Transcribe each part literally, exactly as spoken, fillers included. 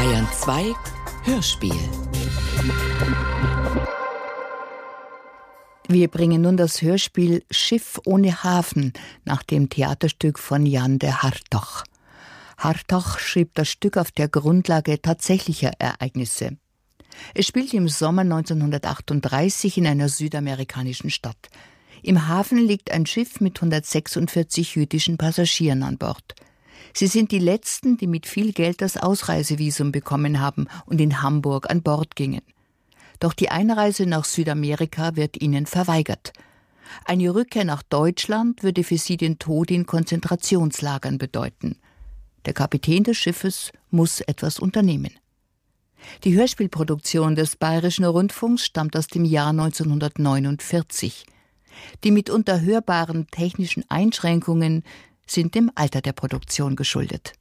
Bayern zwei Hörspiel. Wir bringen nun das Hörspiel Schiff ohne Hafen nach dem Theaterstück von Jan de Hartog. Hartog schrieb das Stück auf der Grundlage tatsächlicher Ereignisse. Es spielt im Sommer neunzehnhundertachtunddreißig in einer südamerikanischen Stadt. Im Hafen liegt ein Schiff mit hundertsechsundvierzig jüdischen Passagieren an Bord. Sie sind die Letzten, die mit viel Geld das Ausreisevisum bekommen haben und in Hamburg an Bord gingen. Doch die Einreise nach Südamerika wird ihnen verweigert. Eine Rückkehr nach Deutschland würde für sie den Tod in Konzentrationslagern bedeuten. Der Kapitän des Schiffes muss etwas unternehmen. Die Hörspielproduktion des Bayerischen Rundfunks stammt aus dem Jahr neunzehnhundertneunundvierzig. Die mitunter hörbaren technischen Einschränkungen sind dem Alter der Produktion geschuldet.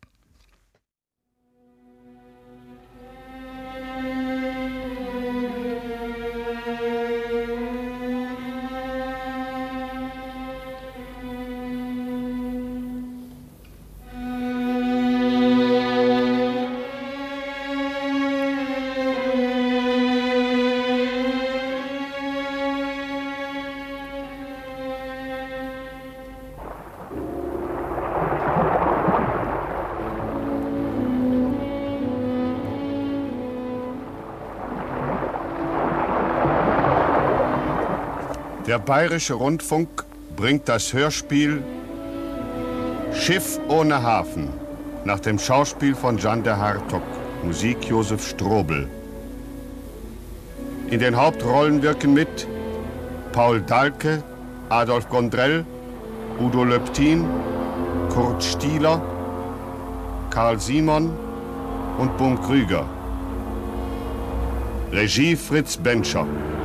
Der Bayerische Rundfunk bringt das Hörspiel Schiff ohne Hafen nach dem Schauspiel von Jan de Hartog, Musik Josef Strobel. In den Hauptrollen wirken mit Paul Dahlke, Adolf Gondrell, Udo Löptin, Kurt Stieler, Karl Simon und Bum Krüger. Regie Fritz Benscher.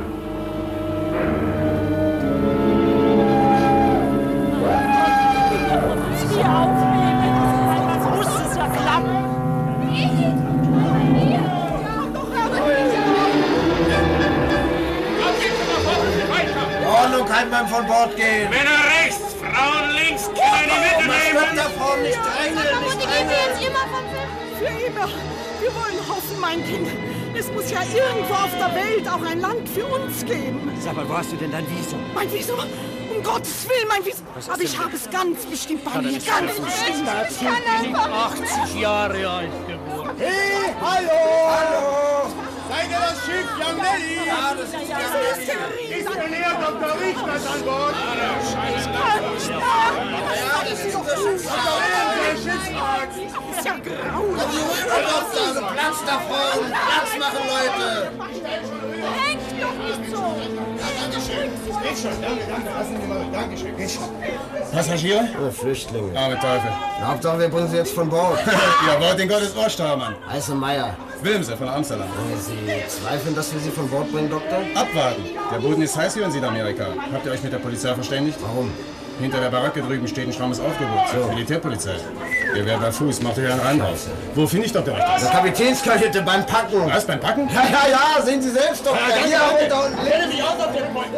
Kann man von Bord gehen? Männer rechts, Frauen links, Kinder in die Mitte nehmen! Stopp davon, nicht drängeln, nicht drängeln! Jetzt immer von Für immer. Wir wollen hoffen, mein Kind. Es muss ja irgendwo auf der Welt auch ein Land für uns geben. Sag mal, wo hast du denn dein Visum? Mein Visum? Um Gottes Willen, mein Visum. Aber ich habe es ganz bestimmt bei mir. Ganz bestimmt. Ich kann einfach achtzig Jahre alt geworden. Hey, hallo! Hallo! Seid ihr das Schiff, Young Nelly? Ja, das ist ja Ist der Herr Doktor Richter an Bord? Ich kann nicht sagen. Ja, das ist doch Schiff. Der Schiffsmarkt. Das ist ja grausam. Doktor, Platz da vorne. Platz machen, Leute. Denk doch nicht so. Ja, danke schön. Geht schon, danke, danke. Lassen Sie mal, danke schön. Geht schon. Passagier? Ja, Flüchtlinge. Arme Teufel. Na, Hauptsache, wir bringen sie jetzt von Bord. Ja, Wort in Gottes Ohr, Steuermann. Heiße Meier. Wilmse von Amsterdam. Sie zweifeln, dass wir sie von Bord bringen, Doktor? Abwarten. Der Boden ist heiß hier in Südamerika. Habt ihr euch mit der Polizei verständigt? Warum? Hinter der Baracke drüben steht ein strammes Aufgebot. So. Militärpolizei. Ihr werdet bei Fuß, macht euch einen Reim raus. Wo finde ich Doktor Richter? Der Kapitänskajüte beim Packen. Was, beim Packen? Ja, ja, ja, sehen Sie selbst, Doktor. Ja, Hier danke, runter und Lehne mich aus auf den Point.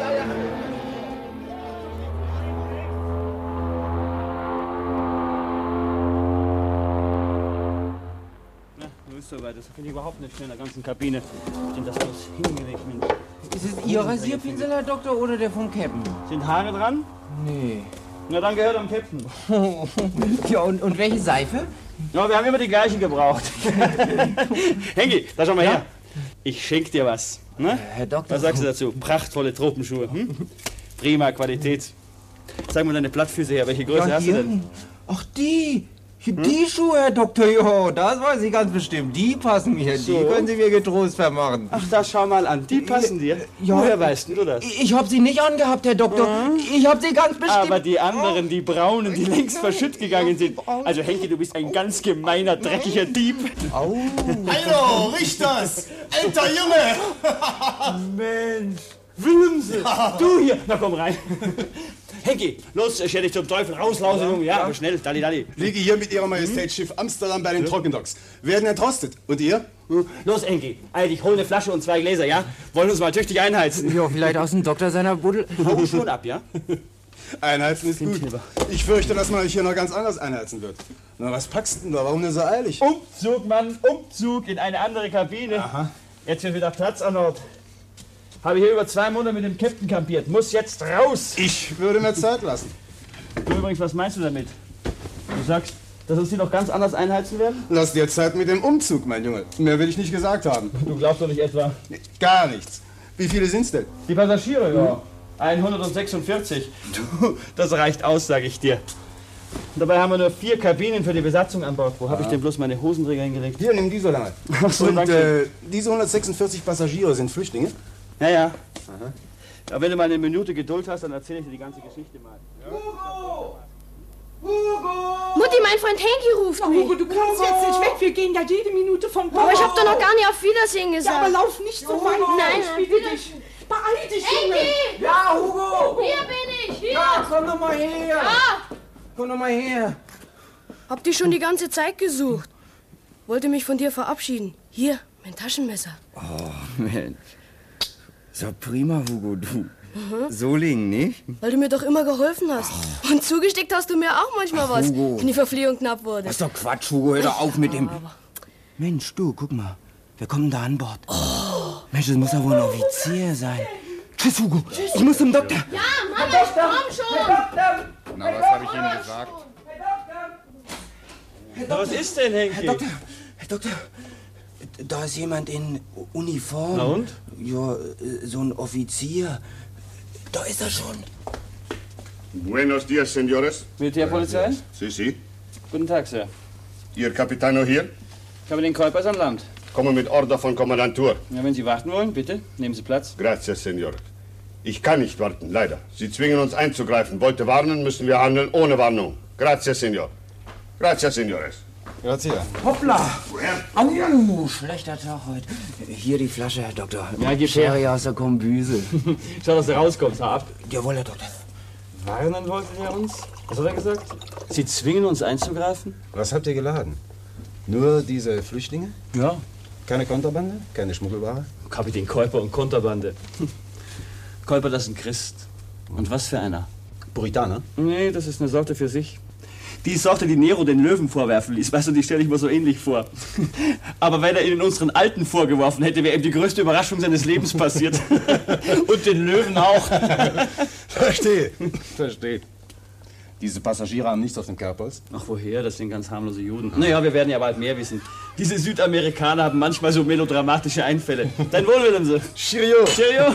Soweit. Das finde ich überhaupt nicht schön in der ganzen Kabine. Sind das bloß hingelegt, Mensch. Ist es Ihr Rasierpinsel, Herr Doktor, oder der vom Captain? Sind Haare dran? Nee. Na, dann gehört am Captain. Ja, und, und welche Seife? Ja, wir haben immer die gleichen gebraucht. Hengi, da schau mal ja. her. Ich schenk dir was. Ne? Herr Doktor. Was sagst du dazu? Prachtvolle Tropenschuhe. Hm? Prima Qualität. Sag mal deine Plattfüße her. Welche Größe ja, hast du denn? Ach, die. Die Schuhe, Herr Doktor, jo, das weiß ich ganz bestimmt. Die passen mir, so. Die können Sie mir getrost vermachen. Ach, das schau mal an, die passen dir? Ja. Woher weißt du das? Ich, ich hab sie nicht angehabt, Herr Doktor. Mhm. Ich hab sie ganz bestimmt... Aber die anderen, die braunen, die längst verschütt gegangen sind. Also Henke, du bist ein ganz gemeiner, dreckiger Dieb. Au. Hallo, Richters! Alter Junge! Mensch, Willemse, du hier. Na komm rein. Henki, los, scher dich zum Teufel, rauslausen, Junge. Ja, aber schnell, dalli, dalli. Liege hier mit Ihrer Majestät Schiff Amsterdam bei den Trockendocks. Werden entrostet. Und ihr? Los, Henki, eil dich, hol eine Flasche und zwei Gläser, ja? Wollen uns mal tüchtig einheizen. Ja, vielleicht aus dem Doktor seiner Buddel. Hau schon ab, ja? Einheizen ist gut. Ich fürchte, dass man euch hier noch ganz anders einheizen wird. Na, was packst du denn da? Warum denn so eilig? Umzug, Mann, Umzug in eine andere Kabine. Aha. Jetzt wird wieder Platz an Ort. Habe hier über zwei Monate mit dem Captain kampiert. Muss jetzt raus. Ich würde mir Zeit lassen. Du übrigens, was meinst du damit? Du sagst, dass uns die noch ganz anders einheizen werden? Lass dir Zeit mit dem Umzug, mein Junge. Mehr will ich nicht gesagt haben. Du glaubst doch nicht etwa... Nee, gar nichts. Wie viele sind's denn? Die Passagiere, ja. hundertsechsundvierzig. Du, das reicht aus, sage ich dir. Und dabei haben wir nur vier Kabinen für die Besatzung an Bord. Wo habe ich denn bloß meine Hosenträger hingelegt? Hier, nimm die so lange. Ach so, Und danke. äh, diese hundertsechsundvierzig Passagiere sind Flüchtlinge? Ja, ja. Aha. Aber wenn du mal eine Minute Geduld hast, dann erzähle ich dir die ganze Geschichte mal. Ja? Hugo! Hugo! Mutti, mein Freund Henki ruft Na, mich. Hugo, du kannst jetzt nicht weg. Wir gehen ja jede Minute von Bord. Aber ich hab doch noch gar nicht auf Wiedersehen gesagt. Ja, aber lauf nicht so weit. Nein, ich bitte dich. Beeil dich, Junge. Henki! Ja, Hugo! Hier bin ich, hier! Ja, komm doch mal her! Ja! Komm doch mal her! Hab dich schon die ganze Zeit gesucht. Wollte mich von dir verabschieden. Hier, mein Taschenmesser. Oh, Mensch. So prima, Hugo, du. Mhm. Solingen, nicht? Weil du mir doch immer geholfen hast. Oh. Und zugesteckt hast du mir auch manchmal Ach, was, Hugo. wenn die Verpflegung knapp wurde. Das ist doch Quatsch, Hugo. Hör doch auf mit dem... Mensch, du, guck mal. Wir kommen da an Bord. Oh. Mensch, das muss ja wohl ein Offizier sein. Tschüss, Hugo. Tschüss. Ich muss zum Doktor. Ja, Mama, ich komm schon. Na, was habe ich Ihnen gesagt? Na, was ist denn, Henki? Herr Doktor, Herr Doktor, da ist jemand in Uniform. Na und? Ja, so ein Offizier. Da ist er schon. Buenos dias, señores. Militärpolizei? Sie, Sie. Guten Tag, Sir. Ihr Capitano hier? Kapitän Kuipers an Land. Komme mit Order von Kommandantur. Ja, wenn Sie warten wollen, bitte, nehmen Sie Platz. Gracias, Senor. Ich kann nicht warten, leider. Sie zwingen uns einzugreifen. Wollte warnen, müssen wir handeln ohne Warnung. Gracias, Senor. Gracias, Senores. Gracias. Hoppla! Au, schlechter Tag heute. Hier die Flasche, Herr Doktor. Ja, gib Sherry her. aus der Kombüse. Schau, dass du rauskommst, hau ab. Jawohl, Herr Doktor. Warnen wollte er uns? Was hat er gesagt? Sie zwingen uns einzugreifen? Was habt ihr geladen? Nur diese Flüchtlinge? Ja. Keine Konterbande? Keine Schmuggelware? Kapitän Kuiper und Konterbande. Kuiper, das ist ein Christ. Und was für einer? Puritaner? Nee, das ist eine Sorte für sich. Die Sorte, die Nero den Löwen vorwerfen ließ. Weißt du, die stelle ich mir so ähnlich vor. Aber wenn er ihnen unseren Alten vorgeworfen hätte, wäre ihm die größte Überraschung seines Lebens passiert. Und den Löwen auch. Verstehe. Verstehe. Diese Passagiere haben nichts auf dem Kerbholz? Ach, woher? Das sind ganz harmlose Juden. Naja, wir werden ja bald mehr wissen. Diese Südamerikaner haben manchmal so melodramatische Einfälle. Dein Wohl, Willemse. Cheerio. Cheerio.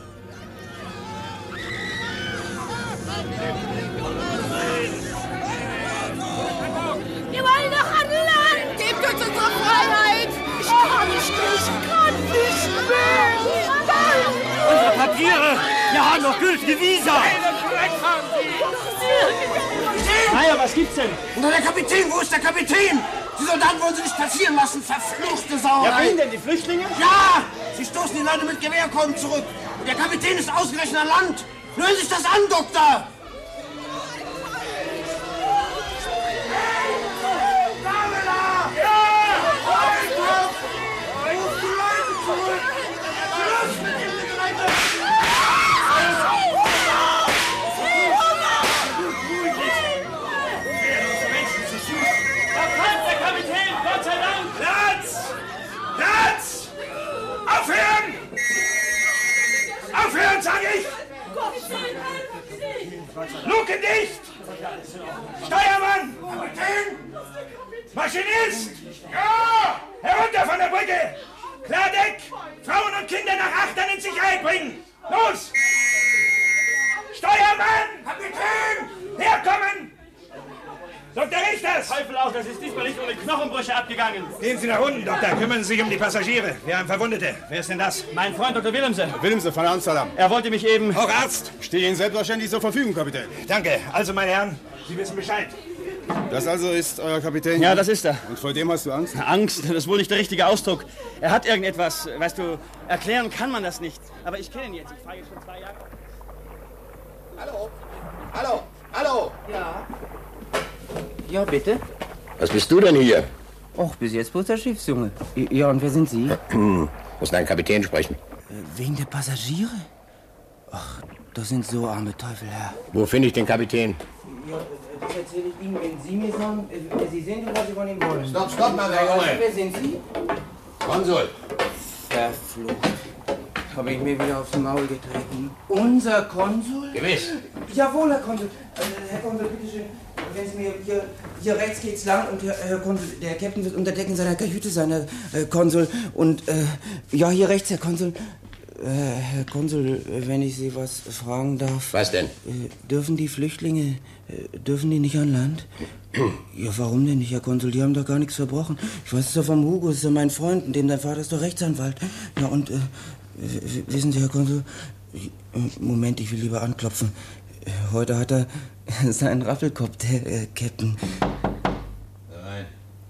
Wir wollen doch an Land! Gebt uns unsere Freiheit! Ich kann nicht mehr, ich kann nicht mehr. Nein! Unsere Papiere! Wir haben noch gültige Visa! Naja, was gibt's denn? Na, der Kapitän, wo ist der Kapitän? Die Soldaten wollen sie nicht passieren lassen, verfluchte Sauerei. Ja, wen denn, die Flüchtlinge? Ja, sie stoßen die Leute mit Gewehrkolben zurück. Und der Kapitän ist ausgerechnet an Land. Hören Sie sich das an, Doktor! Aufhören! Aufhören, sag ich! Luke dicht! Steuermann! Kapitän! Maschinist! Ja! Herunter von der Brücke! Klardeck! Frauen und Kinder nach Achtern in Sicherheit bringen! Los! Steuermann! Kapitän! Herkommen! Doktor Richters! Teufel auch, das ist diesmal nicht ohne Knochenbrüche abgegangen. Gehen Sie nach unten, Doktor. Kümmern Sie sich um die Passagiere. Wir haben Verwundete. Wer ist denn das? Mein Freund Doktor Willemse. Willemse von Amsterdam. Er wollte mich eben... Auch Arzt? Stehe Ihnen selbstverständlich zur Verfügung, Kapitän. Danke. Also, meine Herren, Sie wissen Bescheid. Das also ist euer Kapitän? Ja, das ist er. Und vor dem hast du Angst? Angst, das ist wohl nicht der richtige Ausdruck. Er hat irgendetwas, weißt du, erklären kann man das nicht. Aber ich kenne ihn jetzt, ich fahre jetzt schon zwei Jahre. Hallo? Hallo? Hallo? Ja. Ja, bitte? Was bist du denn hier? Och, bis jetzt bloß der Schiffsjunge. Ja, und wer sind Sie? Muss dein Kapitän sprechen. Wegen der Passagiere? Ach, Das sind so arme Teufel, Herr. Wo finde ich den Kapitän? Ja, das erzähle ich Ihnen, wenn Sie mir sagen, äh, Sie sehen, was Sie von ihm wollen. Stopp, stopp mal, Herr Junge. Wer sind Sie? Konsul. Verflucht. Habe ich mir wieder aufs Maul getreten. Unser Konsul? Gewiss. Jawohl, Herr Konsul. Also, Herr Konsul, bitteschön. Wenn Sie mir hier, hier rechts geht's lang und Herr, Herr Konsul, der Captain wird unter Deck in seiner Kajüte sein, Herr äh, Konsul. Und äh, ja, hier rechts, Herr Konsul. Äh, Herr Konsul, wenn ich Sie was fragen darf. Was denn? Äh, dürfen die Flüchtlinge, äh, dürfen die nicht an Land? Ja, warum denn nicht, Herr Konsul? Die haben doch gar nichts verbrochen. Ich weiß es doch vom Hugo, das ist ja mein Freund, und dem sein Vater ist doch Rechtsanwalt. Ja, und äh, wissen Sie, Herr Konsul, Moment, ich will lieber anklopfen. Heute hat er seinen Raffelkopf, der äh, Captain. Nein.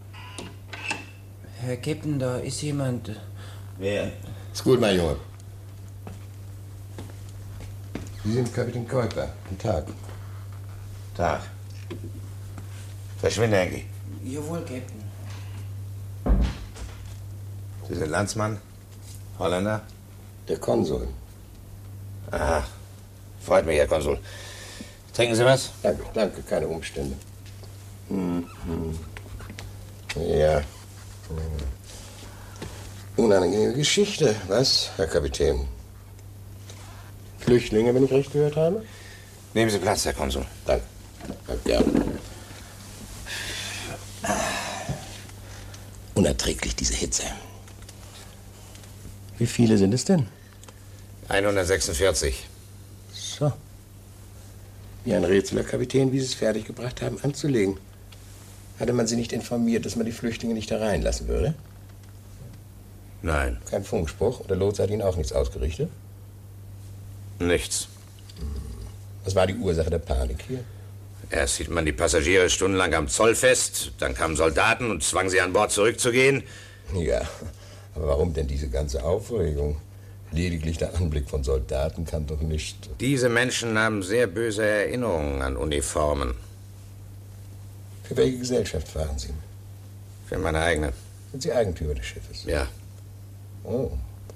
Herr Captain, da ist jemand. Wer? Ist gut, mein Junge. Sie sind Kapitän Kuiper. Guten Tag. Tag. Verschwinde, Henki. Jawohl, Captain. Sie sind Landsmann? Holländer? Der Konsul. Aha. Freut mich, Herr Konsul. Trinken Sie was? Danke, danke, keine Umstände. Hm, hm. Ja. Unangenehme Geschichte, was, Herr Kapitän? Flüchtlinge, wenn ich recht gehört habe? Nehmen Sie Platz, Herr Konsul. Danke. Danke, ja. Unerträglich, diese Hitze. Wie viele sind es denn? hundertsechsundvierzig. So. Wie ein Rätsel, Herr Kapitän, wie Sie es fertiggebracht haben, anzulegen. Hatte man Sie nicht informiert, dass man die Flüchtlinge nicht hereinlassen würde? Nein. Kein Funkspruch? Und der Lotse hat Ihnen auch nichts ausgerichtet? Nichts. Was war die Ursache der Panik hier? Erst hielt man die Passagiere stundenlang am Zoll fest, dann kamen Soldaten und zwangen sie an Bord zurückzugehen. Ja, aber warum denn diese ganze Aufregung? Lediglich der Anblick von Soldaten kann doch nicht... Diese Menschen haben sehr böse Erinnerungen an Uniformen. Für welche Gesellschaft fahren Sie? Für meine eigene. Sind Sie Eigentümer des Schiffes? Ja. Oh.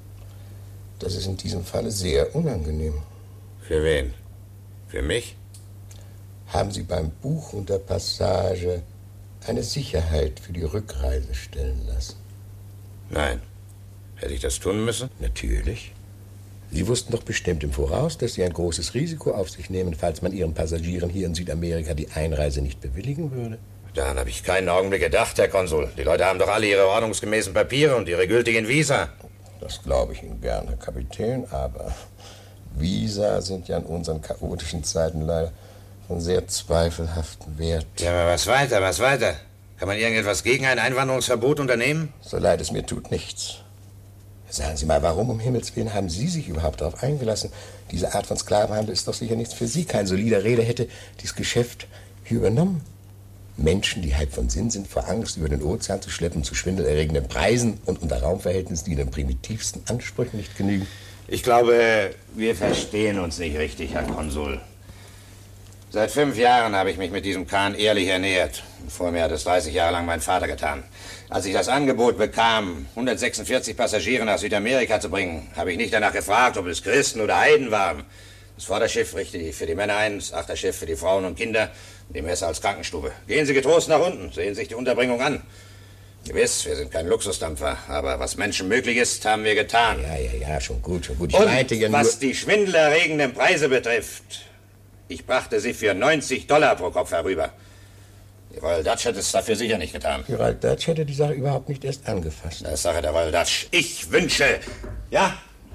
Das ist in diesem Falle sehr unangenehm. Für wen? Für mich? Haben Sie beim Buchen der Passage eine Sicherheit für die Rückreise stellen lassen? Nein. Hätte ich das tun müssen? Natürlich. Sie wussten doch bestimmt im Voraus, dass Sie ein großes Risiko auf sich nehmen, falls man Ihren Passagieren hier in Südamerika die Einreise nicht bewilligen würde. Daran habe ich keinen Augenblick gedacht, Herr Konsul. Die Leute haben doch alle ihre ordnungsgemäßen Papiere und ihre gültigen Visa. Das glaube ich Ihnen gern, Herr Kapitän, aber Visa sind ja in unseren chaotischen Zeiten leider von sehr zweifelhaftem Wert. Ja, aber was weiter, was weiter? Kann man irgendetwas gegen ein Einwanderungsverbot unternehmen? So leid es mir tut, nichts. Sagen Sie mal, warum um Himmels Willen haben Sie sich überhaupt darauf eingelassen? Diese Art von Sklavenhandel ist doch sicher nichts für Sie. Kein solider Reeder hätte dieses Geschäft hier übernommen. Menschen, die halb von Sinn sind, vor Angst über den Ozean zu schleppen, zu schwindelerregenden Preisen und unter Raumverhältnissen, die den primitivsten Ansprüchen nicht genügen. Ich glaube, wir verstehen uns nicht richtig, Herr Konsul. Seit fünf Jahren habe ich mich mit diesem Kahn ehrlich ernährt. Vor mir hat es dreißig Jahre lang mein Vater getan. Als ich das Angebot bekam, hundertsechsundvierzig Passagiere nach Südamerika zu bringen, habe ich nicht danach gefragt, ob es Christen oder Heiden waren. Das Vorderschiff richte ich für die Männer ein, das Achterschiff für die Frauen und Kinder und die Messe als Krankenstube. Gehen Sie getrost nach unten, sehen sich die Unterbringung an. Gewiss, wir sind kein Luxusdampfer, aber was Menschen möglich ist, haben wir getan. Ja, ja, ja, schon gut, schon gut. Ich und meinte ja nur... was die schwindelerregenden Preise betrifft, ich brachte sie für neunzig Dollar pro Kopf herüber. Die Royal Dutch hätte es dafür sicher nicht getan. Die Royal Dutch hätte die Sache überhaupt nicht erst angefasst. Das ist Sache der Royal Dutch. Ich wünsche... Ja?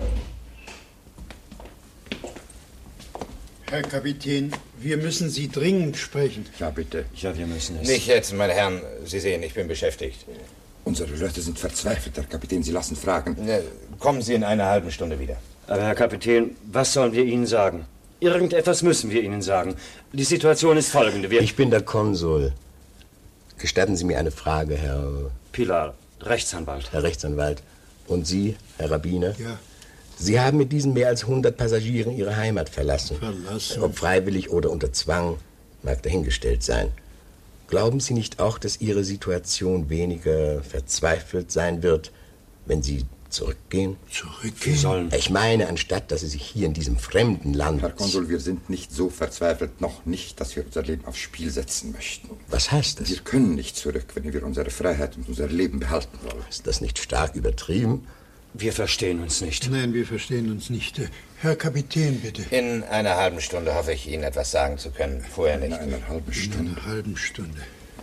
Herr Kapitän, wir müssen Sie dringend sprechen. Ja, bitte. Ja, wir müssen es. Nicht jetzt, meine Herren. Sie sehen, ich bin beschäftigt. Unsere Leute sind verzweifelt, Herr Kapitän. Sie lassen fragen. Ja, kommen Sie in einer halben Stunde wieder. Aber Herr Kapitän, was sollen wir Ihnen sagen? Irgendetwas müssen wir Ihnen sagen. Die Situation ist folgende. Wir ich bin der Konsul. Gestatten Sie mir eine Frage, Herr... Pilar, Rechtsanwalt. Herr Rechtsanwalt. Und Sie, Herr Rabbiner? Ja. Sie haben mit diesen mehr als hundert Passagieren Ihre Heimat verlassen. Verlassen? Ob freiwillig oder unter Zwang, mag dahingestellt sein. Glauben Sie nicht auch, dass Ihre Situation weniger verzweifelt sein wird, wenn Sie zurückgehen? Zurückgehen? sollen. Ich meine, anstatt dass Sie sich hier in diesem fremden Land... Herr Konsul, wir sind nicht so verzweifelt, noch nicht, dass wir unser Leben aufs Spiel setzen möchten. Was heißt das? Wir können nicht zurück, wenn wir unsere Freiheit und unser Leben behalten wollen. Ist das nicht stark übertrieben? Wir verstehen uns nicht. Nein, wir verstehen uns nicht. Herr Kapitän, bitte. In einer halben Stunde hoffe ich, Ihnen etwas sagen zu können. Vorher nicht. In einer halben Stunde. In einer halben Stunde.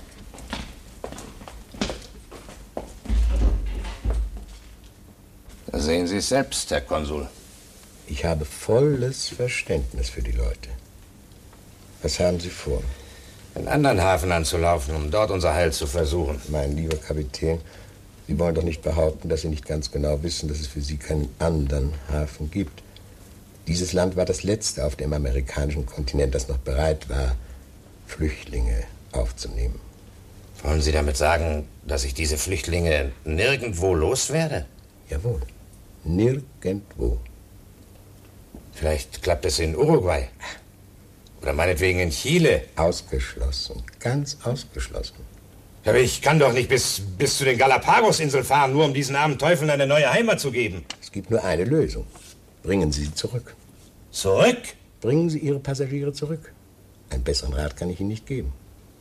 Da sehen Sie es selbst, Herr Konsul. Ich habe volles Verständnis für die Leute. Was haben Sie vor? einen anderen Hafen anzulaufen, um dort unser Heil zu versuchen. Mein lieber Kapitän, Sie wollen doch nicht behaupten, dass Sie nicht ganz genau wissen, dass es für Sie keinen anderen Hafen gibt. Dieses Land war das letzte auf dem amerikanischen Kontinent, das noch bereit war, Flüchtlinge aufzunehmen. Wollen Sie damit sagen, dass ich diese Flüchtlinge nirgendwo loswerde? Jawohl, nirgendwo. Vielleicht klappt es in Uruguay. Oder meinetwegen in Chile. Ausgeschlossen, ganz ausgeschlossen. Aber ich kann doch nicht bis, bis zu den Galapagos-Inseln fahren, nur um diesen armen Teufeln eine neue Heimat zu geben. Es gibt nur eine Lösung. Bringen Sie sie zurück. Zurück? Bringen Sie Ihre Passagiere zurück. Einen besseren Rat kann ich Ihnen nicht geben.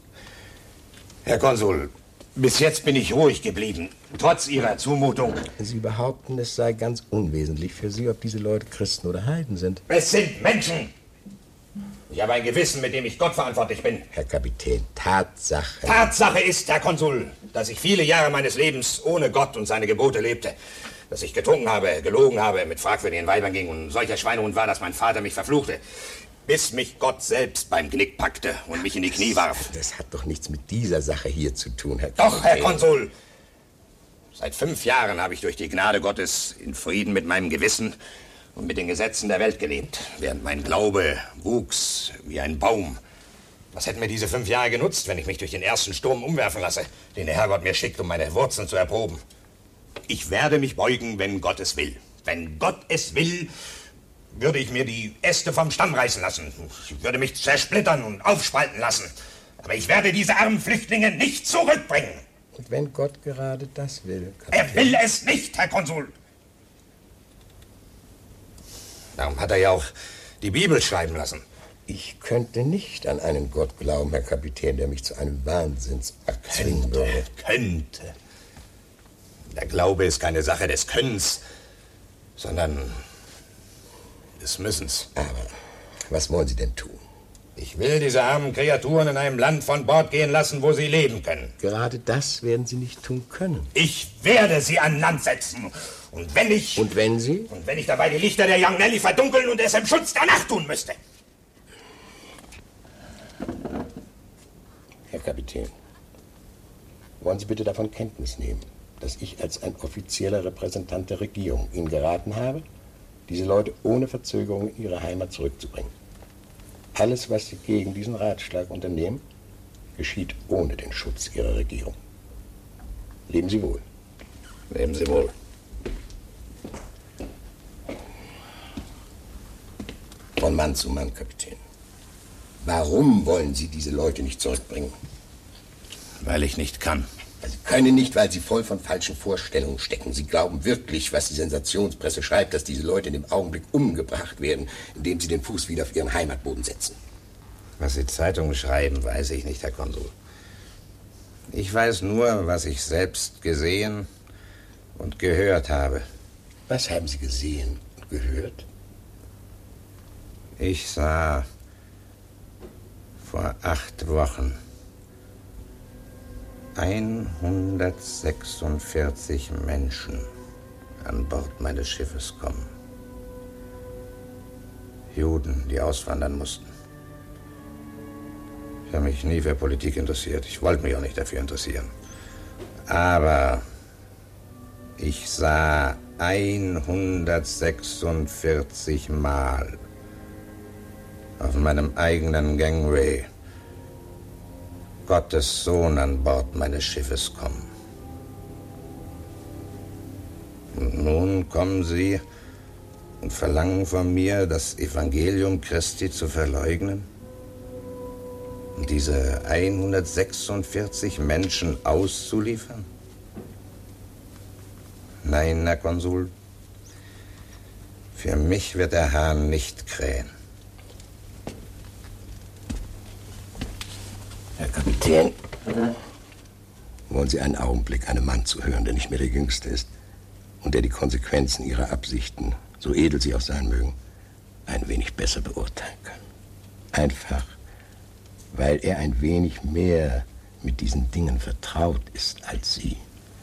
Herr Konsul, bis jetzt bin ich ruhig geblieben, trotz Ihrer Zumutung. Sie behaupten, es sei ganz unwesentlich für Sie, ob diese Leute Christen oder Heiden sind. Es sind Menschen! Ich habe ein Gewissen, mit dem ich Gott verantwortlich bin. Herr Kapitän, Tatsache. Tatsache ist, Herr Konsul, dass ich viele Jahre meines Lebens ohne Gott und seine Gebote lebte. Dass ich getrunken habe, gelogen habe, mit fragwürdigen Weibern ging und solcher Schweinehund war, dass mein Vater mich verfluchte. Bis mich Gott selbst beim Genick packte und mich in die Knie warf. Das hat doch nichts mit dieser Sache hier zu tun, Herr Kapitän. Doch, Herr Konsul. Seit fünf Jahren habe ich durch die Gnade Gottes in Frieden mit meinem Gewissen und mit den Gesetzen der Welt gelebt, während mein Glaube wuchs wie ein Baum. Was hätten mir diese fünf Jahre genutzt, wenn ich mich durch den ersten Sturm umwerfen lasse, den der Herrgott mir schickt, um meine Wurzeln zu erproben? Ich werde mich beugen, wenn Gott es will. Wenn Gott es will, würde ich mir die Äste vom Stamm reißen lassen. Ich würde mich zersplittern und aufspalten lassen. Aber ich werde diese armen Flüchtlinge nicht zurückbringen. Und wenn Gott gerade das will, Kapitän? Er will es nicht, Herr Konsul. Darum hat er ja auch die Bibel schreiben lassen. Ich könnte nicht an einen Gott glauben, Herr Kapitän, der mich zu einem Wahnsinnsakt zwingen würde. Könnte. Der Glaube ist keine Sache des Könnens, sondern des Müssens. Aber was wollen Sie denn tun? Ich will diese armen Kreaturen in einem Land von Bord gehen lassen, wo sie leben können. Gerade das werden Sie nicht tun können. Ich werde sie an Land setzen. Und wenn ich... Und wenn Sie? Und wenn ich dabei die Lichter der Young Nelly verdunkeln und es im Schutz der Nacht tun müsste. Herr Kapitän, wollen Sie bitte davon Kenntnis nehmen, dass ich als ein offizieller Repräsentant der Regierung Ihnen geraten habe, diese Leute ohne Verzögerung in ihre Heimat zurückzubringen. Alles, was Sie gegen diesen Ratschlag unternehmen, geschieht ohne den Schutz Ihrer Regierung. Leben Sie wohl. Leben Sie wohl. Von Mann zu Mann, Kapitän. Warum wollen Sie diese Leute nicht zurückbringen? Weil ich nicht kann. Sie können nicht, weil Sie voll von falschen Vorstellungen stecken. Sie glauben wirklich, was die Sensationspresse schreibt, dass diese Leute in dem Augenblick umgebracht werden, indem sie den Fuß wieder auf ihren Heimatboden setzen. Was die Zeitungen schreiben, weiß ich nicht, Herr Konsul. Ich weiß nur, was ich selbst gesehen und gehört habe. Was haben Sie gesehen und gehört? Ich sah vor acht Wochen hundertsechsundvierzig Menschen an Bord meines Schiffes kommen. Juden, die auswandern mussten. Ich habe mich nie für Politik interessiert. Ich wollte mich auch nicht dafür interessieren. Aber ich sah hundertsechsundvierzig Mal auf meinem eigenen Gangway Gottes Sohn an Bord meines Schiffes kommen. Und nun kommen sie und verlangen von mir, das Evangelium Christi zu verleugnen und diese hundertsechsundvierzig Menschen auszuliefern? Nein, Herr Konsul. Für mich wird der Hahn nicht krähen. Herr Kapitän, wollen Sie einen Augenblick einem Mann zuhören, der nicht mehr der Jüngste ist und der die Konsequenzen Ihrer Absichten, so edel sie auch sein mögen, ein wenig besser beurteilen kann. Einfach, weil er ein wenig mehr mit diesen Dingen vertraut ist als Sie.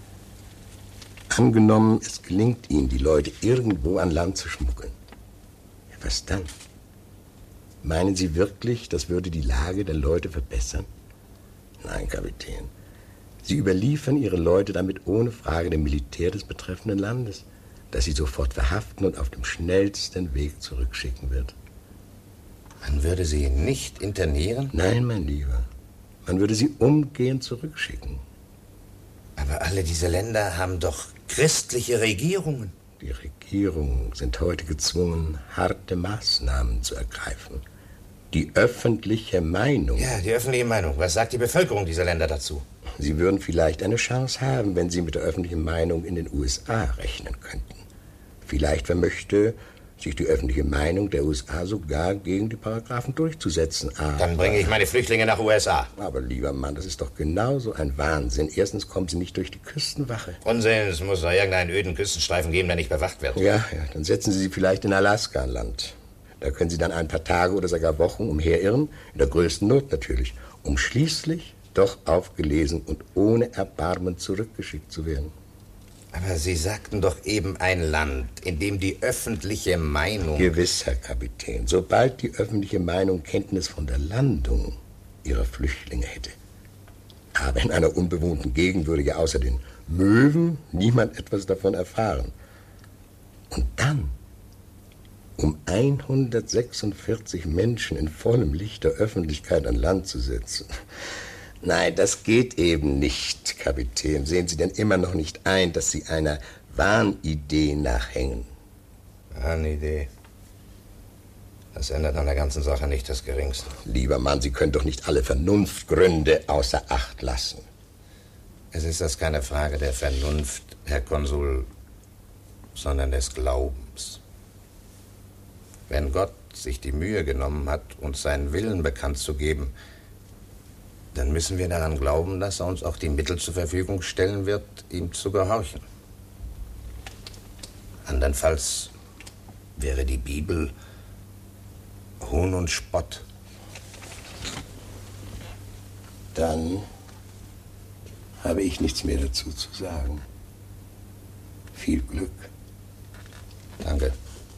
Angenommen, es gelingt Ihnen, die Leute irgendwo an Land zu schmuggeln. Ja, was dann? Meinen Sie wirklich, das würde die Lage der Leute verbessern? Nein, Kapitän. Sie überliefern Ihre Leute damit ohne Frage dem Militär des betreffenden Landes, das sie sofort verhaften und auf dem schnellsten Weg zurückschicken wird. Man würde sie nicht internieren? Nein, mein Lieber. Man würde sie umgehend zurückschicken. Aber alle diese Länder haben doch christliche Regierungen. Die Regierungen sind heute gezwungen, harte Maßnahmen zu ergreifen. Die öffentliche Meinung... Ja, die öffentliche Meinung. Was sagt die Bevölkerung dieser Länder dazu? Sie würden vielleicht eine Chance haben, wenn Sie mit der öffentlichen Meinung in den U S A rechnen könnten. Vielleicht vermöchte sich die öffentliche Meinung der U S A sogar gegen die Paragraphen durchzusetzen. Aber Dann bringe ich meine Flüchtlinge nach U S A. Aber lieber Mann, das ist doch genauso ein Wahnsinn. Erstens kommen sie nicht durch die Küstenwache. Unsinn, es muss doch irgendeinen öden Küstenstreifen geben, der nicht bewacht wird. Ja, ja, dann setzen Sie sie vielleicht in Alaska an Land. Da können Sie dann ein paar Tage oder sogar Wochen umherirren, in der größten Not natürlich, um schließlich doch aufgelesen und ohne Erbarmen zurückgeschickt zu werden. Aber Sie sagten doch eben ein Land, in dem die öffentliche Meinung... Gewiss, Herr Kapitän. Sobald die öffentliche Meinung Kenntnis von der Landung ihrer Flüchtlinge hätte. Aber in einer unbewohnten Gegend würde ja außer den Möwen niemand etwas davon erfahren. Und dann, um hundertsechsundvierzig Menschen in vollem Licht der Öffentlichkeit an Land zu setzen... Nein, das geht eben nicht, Kapitän. Sehen Sie denn immer noch nicht ein, dass Sie einer Wahnidee nachhängen? Wahnidee? Das ändert an der ganzen Sache nicht das Geringste. Lieber Mann, Sie können doch nicht alle Vernunftgründe außer Acht lassen. Es ist das keine Frage der Vernunft, Herr Konsul, sondern des Glaubens. Wenn Gott sich die Mühe genommen hat, uns seinen Willen bekannt zu geben, dann müssen wir daran glauben, dass er uns auch die Mittel zur Verfügung stellen wird, ihm zu gehorchen. Andernfalls wäre die Bibel Hohn und Spott. Dann habe ich nichts mehr dazu zu sagen. Viel Glück. Danke.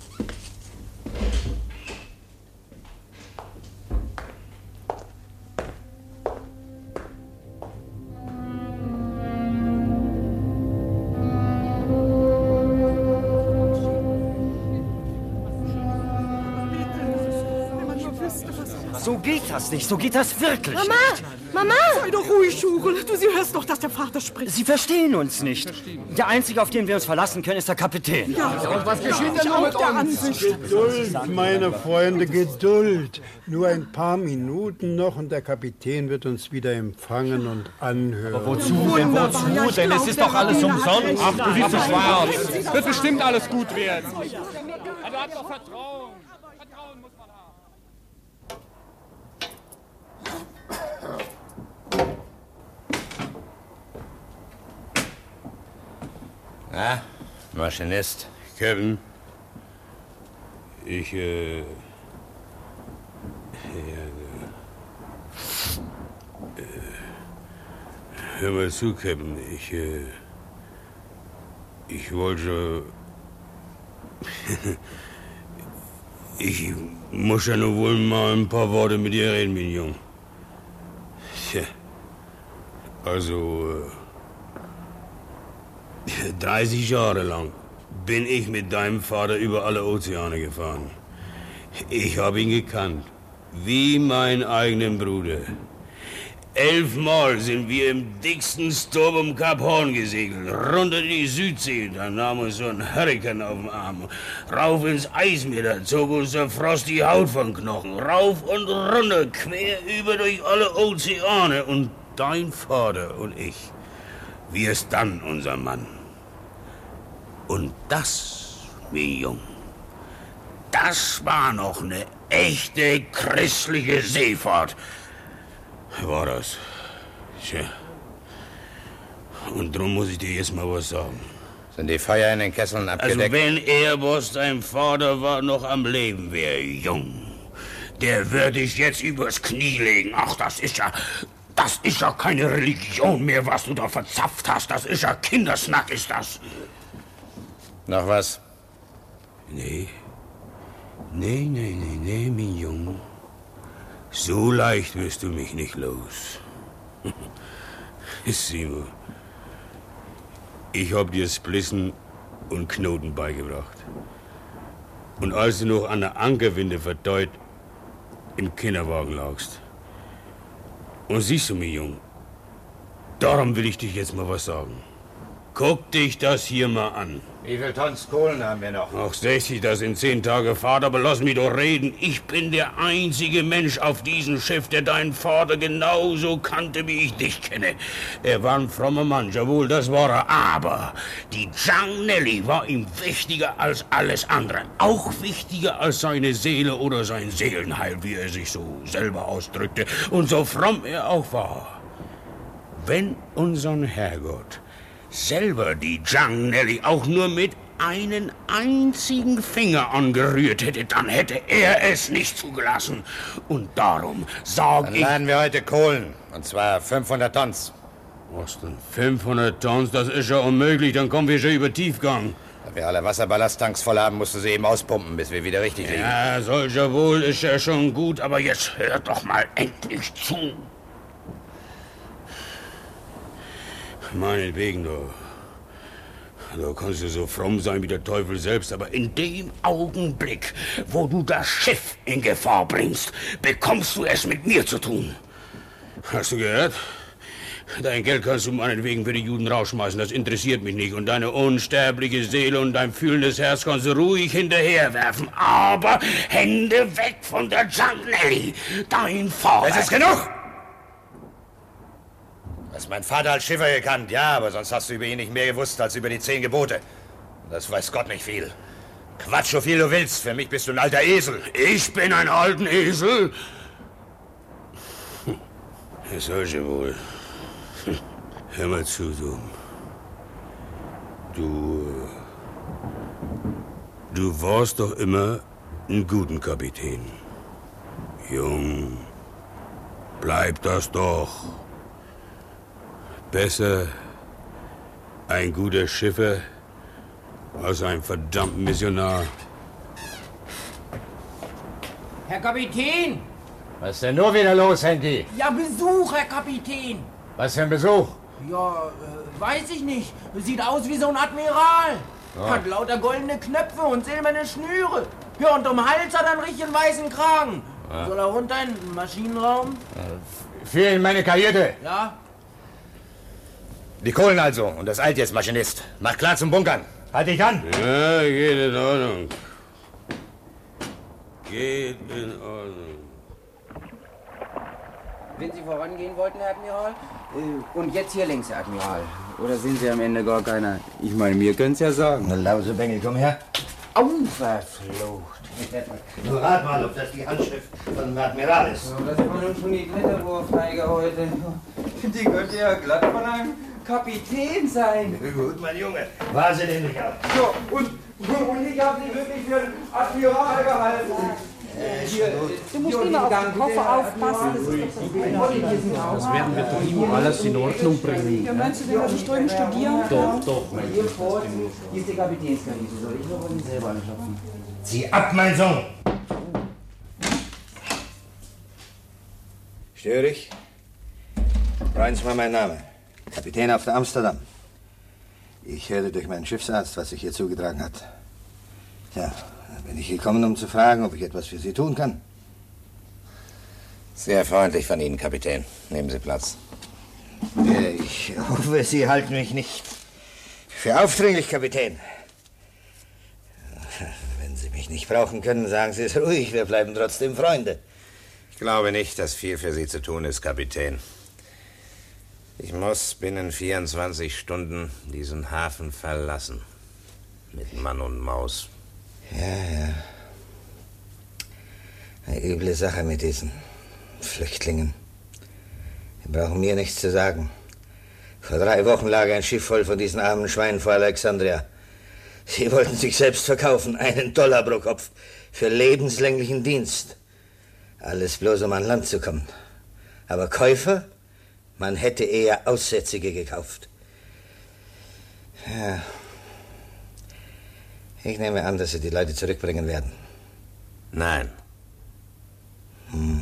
So geht das nicht, so geht das wirklich Mama, nicht. Mama! Sei doch ruhig, Schugel. Du, sie hörst doch, dass der Vater spricht. Sie verstehen uns nicht. Der Einzige, auf den wir uns verlassen können, ist der Kapitän. Ja, und was geschieht ja, denn nun mit der uns? Ansicht. Geduld, meine Freunde, Geduld. Nur ein paar Minuten noch und der Kapitän wird uns wieder empfangen und anhören. Aber wozu denn, wozu? Ja, denn glaub, es ist doch alles umsonst. Ach, du siehst so schwarz. Wird bestimmt alles gut werden. Also hat doch Vertrauen. Vertrauen muss man haben. Ah, Maschinist. Captain, ich, äh... Ja, äh, hör mal zu, Captain, ich, äh... Ich wollte... ich muss ja nur wohl mal ein paar Worte mit dir reden, mein Junge. Tja, also... Äh, dreißig Jahre lang bin ich mit deinem Vater über alle Ozeane gefahren. Ich habe ihn gekannt, wie meinen eigenen Bruder. Elfmal sind wir im dicksten Sturm um Kap Horn gesegelt, runter in die Südsee, da nahm uns so ein Hurrikan auf den Arm, rauf ins Eismeer, da zog uns der Frost die Haut von Knochen, rauf und runter, quer über durch alle Ozeane und dein Vater und ich, wie ist dann unser Mann? Und das, mein Jung, das war noch eine echte christliche Seefahrt. War das. Tja. Und drum muss ich dir jetzt mal was sagen. Sind die Feuer in den Kesseln abgedeckt? Also wenn er, was dein Vater war, noch am Leben wäre, Jung, der würde ich jetzt übers Knie legen. Ach, das ist ja, das ist ja keine Religion mehr, was du da verzapft hast. Das ist ja Kindersnack, ist das. Noch was? Nee. Nee, nee, nee, nee, mein Jung. So leicht wirst du mich nicht los. Simon, ich hab dir Splissen und Knoten beigebracht. Und als du noch an der Ankerwinde verdeut im Kinderwagen lagst. Und siehst du, mein Jung, darum will ich dich jetzt mal was sagen. Guck dich das hier mal an. Wie viel Tons Kohlen haben wir noch? Ach, sechzig, das sind zehn Tage Fahrt, aber lass mich doch reden. Ich bin der einzige Mensch auf diesem Schiff, der deinen Vater genauso kannte, wie ich dich kenne. Er war ein frommer Mann, jawohl, das war er. Aber die Jean Nelly war ihm wichtiger als alles andere. Auch wichtiger als seine Seele oder sein Seelenheil, wie er sich so selber ausdrückte. Und so fromm er auch war. Wenn unser Herrgott selber die Jean Nelly auch nur mit einen einzigen Finger angerührt hätte, dann hätte er es nicht zugelassen. Und darum sag Dann ich... laden wir heute Kohlen, und zwar fünfhundert Tons. Was denn? fünfhundert Tons? Das ist ja unmöglich, dann kommen wir schon über Tiefgang. Da wir alle Wasserballasttanks voll haben, musst du sie eben auspumpen, bis wir wieder richtig liegen. Ja, solcher wohl ist ja schon gut, aber jetzt hört doch mal endlich zu. Meinetwegen, du. Du kannst ja so fromm sein wie der Teufel selbst, aber in dem Augenblick, wo du das Schiff in Gefahr bringst, bekommst du es mit mir zu tun. Hast du gehört? Dein Geld kannst du meinetwegen für die Juden rausschmeißen, das interessiert mich nicht. Und deine unsterbliche Seele und dein fühlendes Herz kannst du ruhig hinterherwerfen. Aber Hände weg von der Jean Nelly, dein Vater. Das ist genug! Du hast meinen Vater als Schiffer gekannt, ja, aber sonst hast du über ihn nicht mehr gewusst als über die zehn Gebote. Das weiß Gott nicht viel. Quatsch, so viel du willst. Für mich bist du ein alter Esel. Ich bin ein alter Esel? Das soll sie wohl. Hör mal zu, du. Du. Du warst doch immer ein guter Kapitän. Jung, bleib das doch. Besser ein guter Schiffer als ein verdammter Missionar. Herr Kapitän! Was ist denn nur wieder los, Henki? Ja, Besuch, Herr Kapitän! Was für ein Besuch? Ja, äh, weiß ich nicht. Sieht aus wie so ein Admiral. Ja. Hat lauter goldene Knöpfe und silberne Schnüre. Ja, und um Hals hat er einen richtigen weißen Kragen. Ja. Soll er runter in den Maschinenraum? Führ in meine Kajüte. Ja. Die Kohlen also. Und das Alt jetzt, Maschinist. Mach klar zum Bunkern. Halt dich an. Ja, geht in Ordnung. Geht in Ordnung. Wenn Sie vorangehen wollten, Herr Admiral? Äh, Und jetzt hier links, Herr Admiral. Oder sind Sie am Ende gar keiner? Ich meine, mir können Sie ja sagen. Na, Lausebengel, komm her. Au, verflucht. Nur rat mal, ob das die Handschrift von dem Admiral ist. Ja, das war nun schon die Kletterwurfneige heute. Die könnte ja glatt von einem Kapitän sein. Gut, mein Junge. War sie denn nicht ab? So, und, und ich habe Sie wirklich für einen Admiral gehalten. Äh, Hier, Du musst immer auf den Koffer aufpassen. Das ist Das werden wir doch immer alles in Ordnung bringen. Ja, meinst du denn, dass ich drüben studieren kann? Doch, doch, mein Hier vor, hier ist die Kapitänskabine. Soll ich noch unten selber anklopfen? Zieh ab, mein Sohn! Störe ich? Reins mal mein Name. Kapitän auf der Amsterdam. Ich hörte durch meinen Schiffsarzt, was sich hier zugetragen hat. Ja, dann bin ich gekommen, um zu fragen, ob ich etwas für Sie tun kann. Sehr freundlich von Ihnen, Kapitän. Nehmen Sie Platz. Äh, Ich hoffe, Sie halten mich nicht für aufdringlich, Kapitän. Wenn Sie mich nicht brauchen können, sagen Sie es ruhig. Wir bleiben trotzdem Freunde. Ich glaube nicht, dass viel für Sie zu tun ist, Kapitän. Ich muss binnen vierundzwanzig Stunden diesen Hafen verlassen. Mit Mann und Maus. Ja, ja. Eine üble Sache mit diesen Flüchtlingen. Die brauchen mir nichts zu sagen. Vor drei Wochen lag ein Schiff voll von diesen armen Schweinen vor Alexandria. Sie wollten sich selbst verkaufen, einen Dollar pro Kopf, für lebenslänglichen Dienst. Alles bloß, um an Land zu kommen. Aber Käufer? Man hätte eher Aussätzige gekauft. Ja. Ich nehme an, dass Sie die Leute zurückbringen werden. Nein. Hm.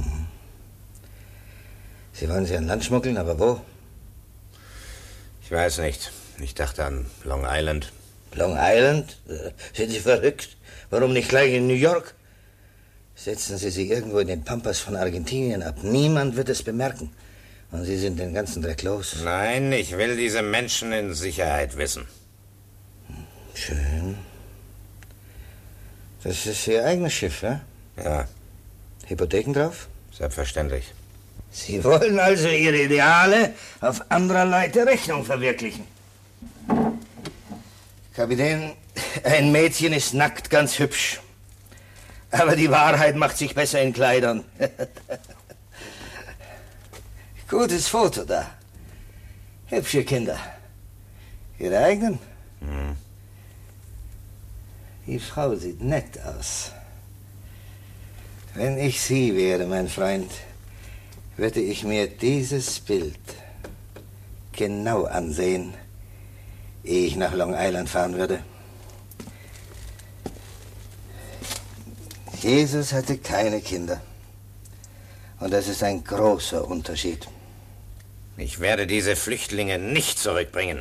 Sie wollen sie an Land schmuggeln, aber wo? Ich weiß nicht. Ich dachte an Long Island. Long Island? Sind Sie verrückt? Warum nicht gleich in New York? Setzen Sie sie irgendwo in den Pampas von Argentinien ab. Niemand wird es bemerken. Und Sie sind den ganzen Dreck los. Nein, ich will diese Menschen in Sicherheit wissen. Schön. Das ist Ihr eigenes Schiff, ja? Ja. Hypotheken drauf? Selbstverständlich. Sie wollen also Ihre Ideale auf anderer Leute Rechnung verwirklichen. Kapitän, ein Mädchen ist nackt ganz hübsch. Aber die Wahrheit macht sich besser in Kleidern. Gutes Foto da. Hübsche Kinder. Ihre eigenen? Hm. Die Frau sieht nett aus. Wenn ich Sie wäre, mein Freund, würde ich mir dieses Bild genau ansehen, ehe ich nach Long Island fahren würde. Jesus hatte keine Kinder. Und das ist ein großer Unterschied. Ich werde diese Flüchtlinge nicht zurückbringen.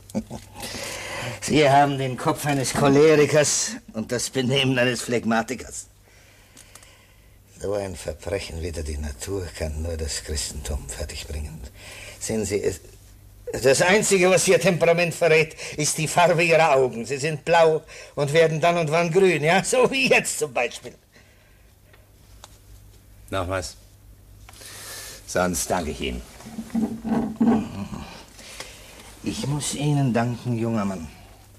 Sie haben den Kopf eines Cholerikers und das Benehmen eines Phlegmatikers. So ein Verbrechen wider die Natur kann nur das Christentum fertigbringen. Sehen Sie, es, das Einzige, was Ihr Temperament verrät, ist die Farbe Ihrer Augen. Sie sind blau und werden dann und wann grün, ja? So wie jetzt zum Beispiel. Noch was? Sonst danke ich Ihnen. Ich muss Ihnen danken, junger Mann.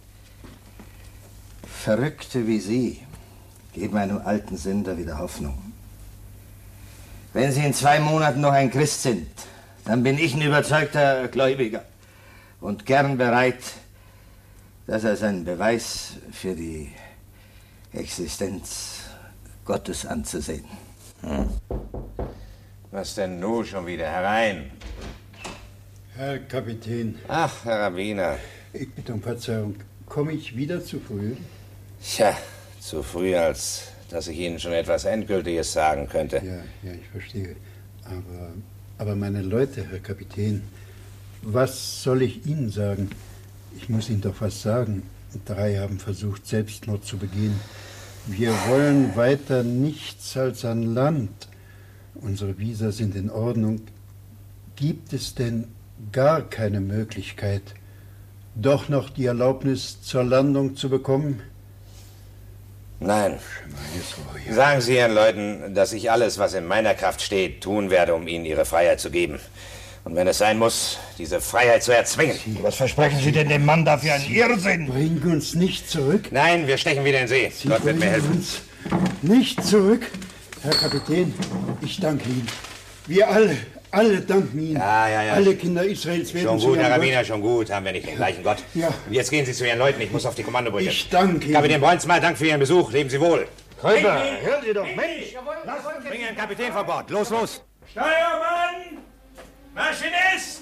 Verrückte wie Sie geben einem alten Sünder wieder Hoffnung. Wenn Sie in zwei Monaten noch ein Christ sind, dann bin ich ein überzeugter Gläubiger und gern bereit, das als einen Beweis für die Existenz Gottes anzusehen. Hm. Was denn nun schon wieder? Herein! Herr Kapitän. Ach, Herr Rabbiner. Ich bitte um Verzeihung. Komme ich wieder zu früh? Tja, zu früh, als dass ich Ihnen schon etwas Endgültiges sagen könnte. Ja, ja, ich verstehe. Aber, aber meine Leute, Herr Kapitän, was soll ich Ihnen sagen? Ich muss Ihnen doch was sagen. Drei haben versucht, Selbstmord zu begehen. Wir wollen weiter nichts als an Land. Unsere Visa sind in Ordnung. Gibt es denn gar keine Möglichkeit, doch noch die Erlaubnis zur Landung zu bekommen? Nein. Sagen Sie Ihren Leuten, dass ich alles, was in meiner Kraft steht, tun werde, um ihnen ihre Freiheit zu geben. Und wenn es sein muss, diese Freiheit zu erzwingen. Sie, was versprechen Sie denn dem Mann da für einen Irrsinn? Bringen uns nicht zurück. Nein, wir stechen wieder in den See. Sie Gott wird mir helfen. Uns nicht zurück. Herr Kapitän, ich danke Ihnen. Wir alle, alle danken Ihnen. Ja, ja, ja. Alle Kinder Israels werden Schon zu gut, Ihrem Herr Gott. Rabbiner, schon gut. Haben wir nicht den gleichen Gott. Ja. Und jetzt gehen Sie zu Ihren Leuten. Ich muss auf die Kommandobrücke. Ich danke Ihnen. Kapitän Breunsmal, Dank für Ihren Besuch. Leben Sie wohl. Räuber, hören Sie doch, Mensch! Bring Ihren Kapitän von Bord. Los, los! Steuermann! Maschinist!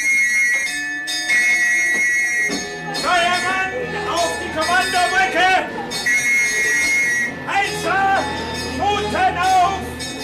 Steuermann, auf die Kommandobrücke! Heizer, Schuten auf!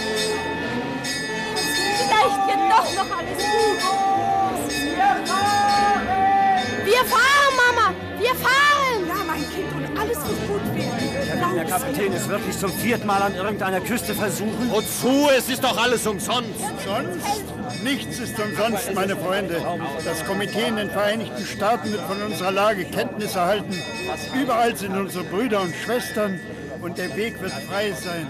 Vielleicht wird doch noch alles gut. Wir fahren! Wir fahren, Mama! Wir fahren! Ja, mein Kind, und alles wird gut werden. Der Kapitän ist wirklich zum vierten Mal an irgendeiner Küste versuchen. Wozu? Es ist doch alles umsonst. Umsonst? Nichts ist umsonst, meine Freunde. Das Komitee in den Vereinigten Staaten wird von unserer Lage Kenntnis erhalten. Überall sind unsere Brüder und Schwestern und der Weg wird frei sein.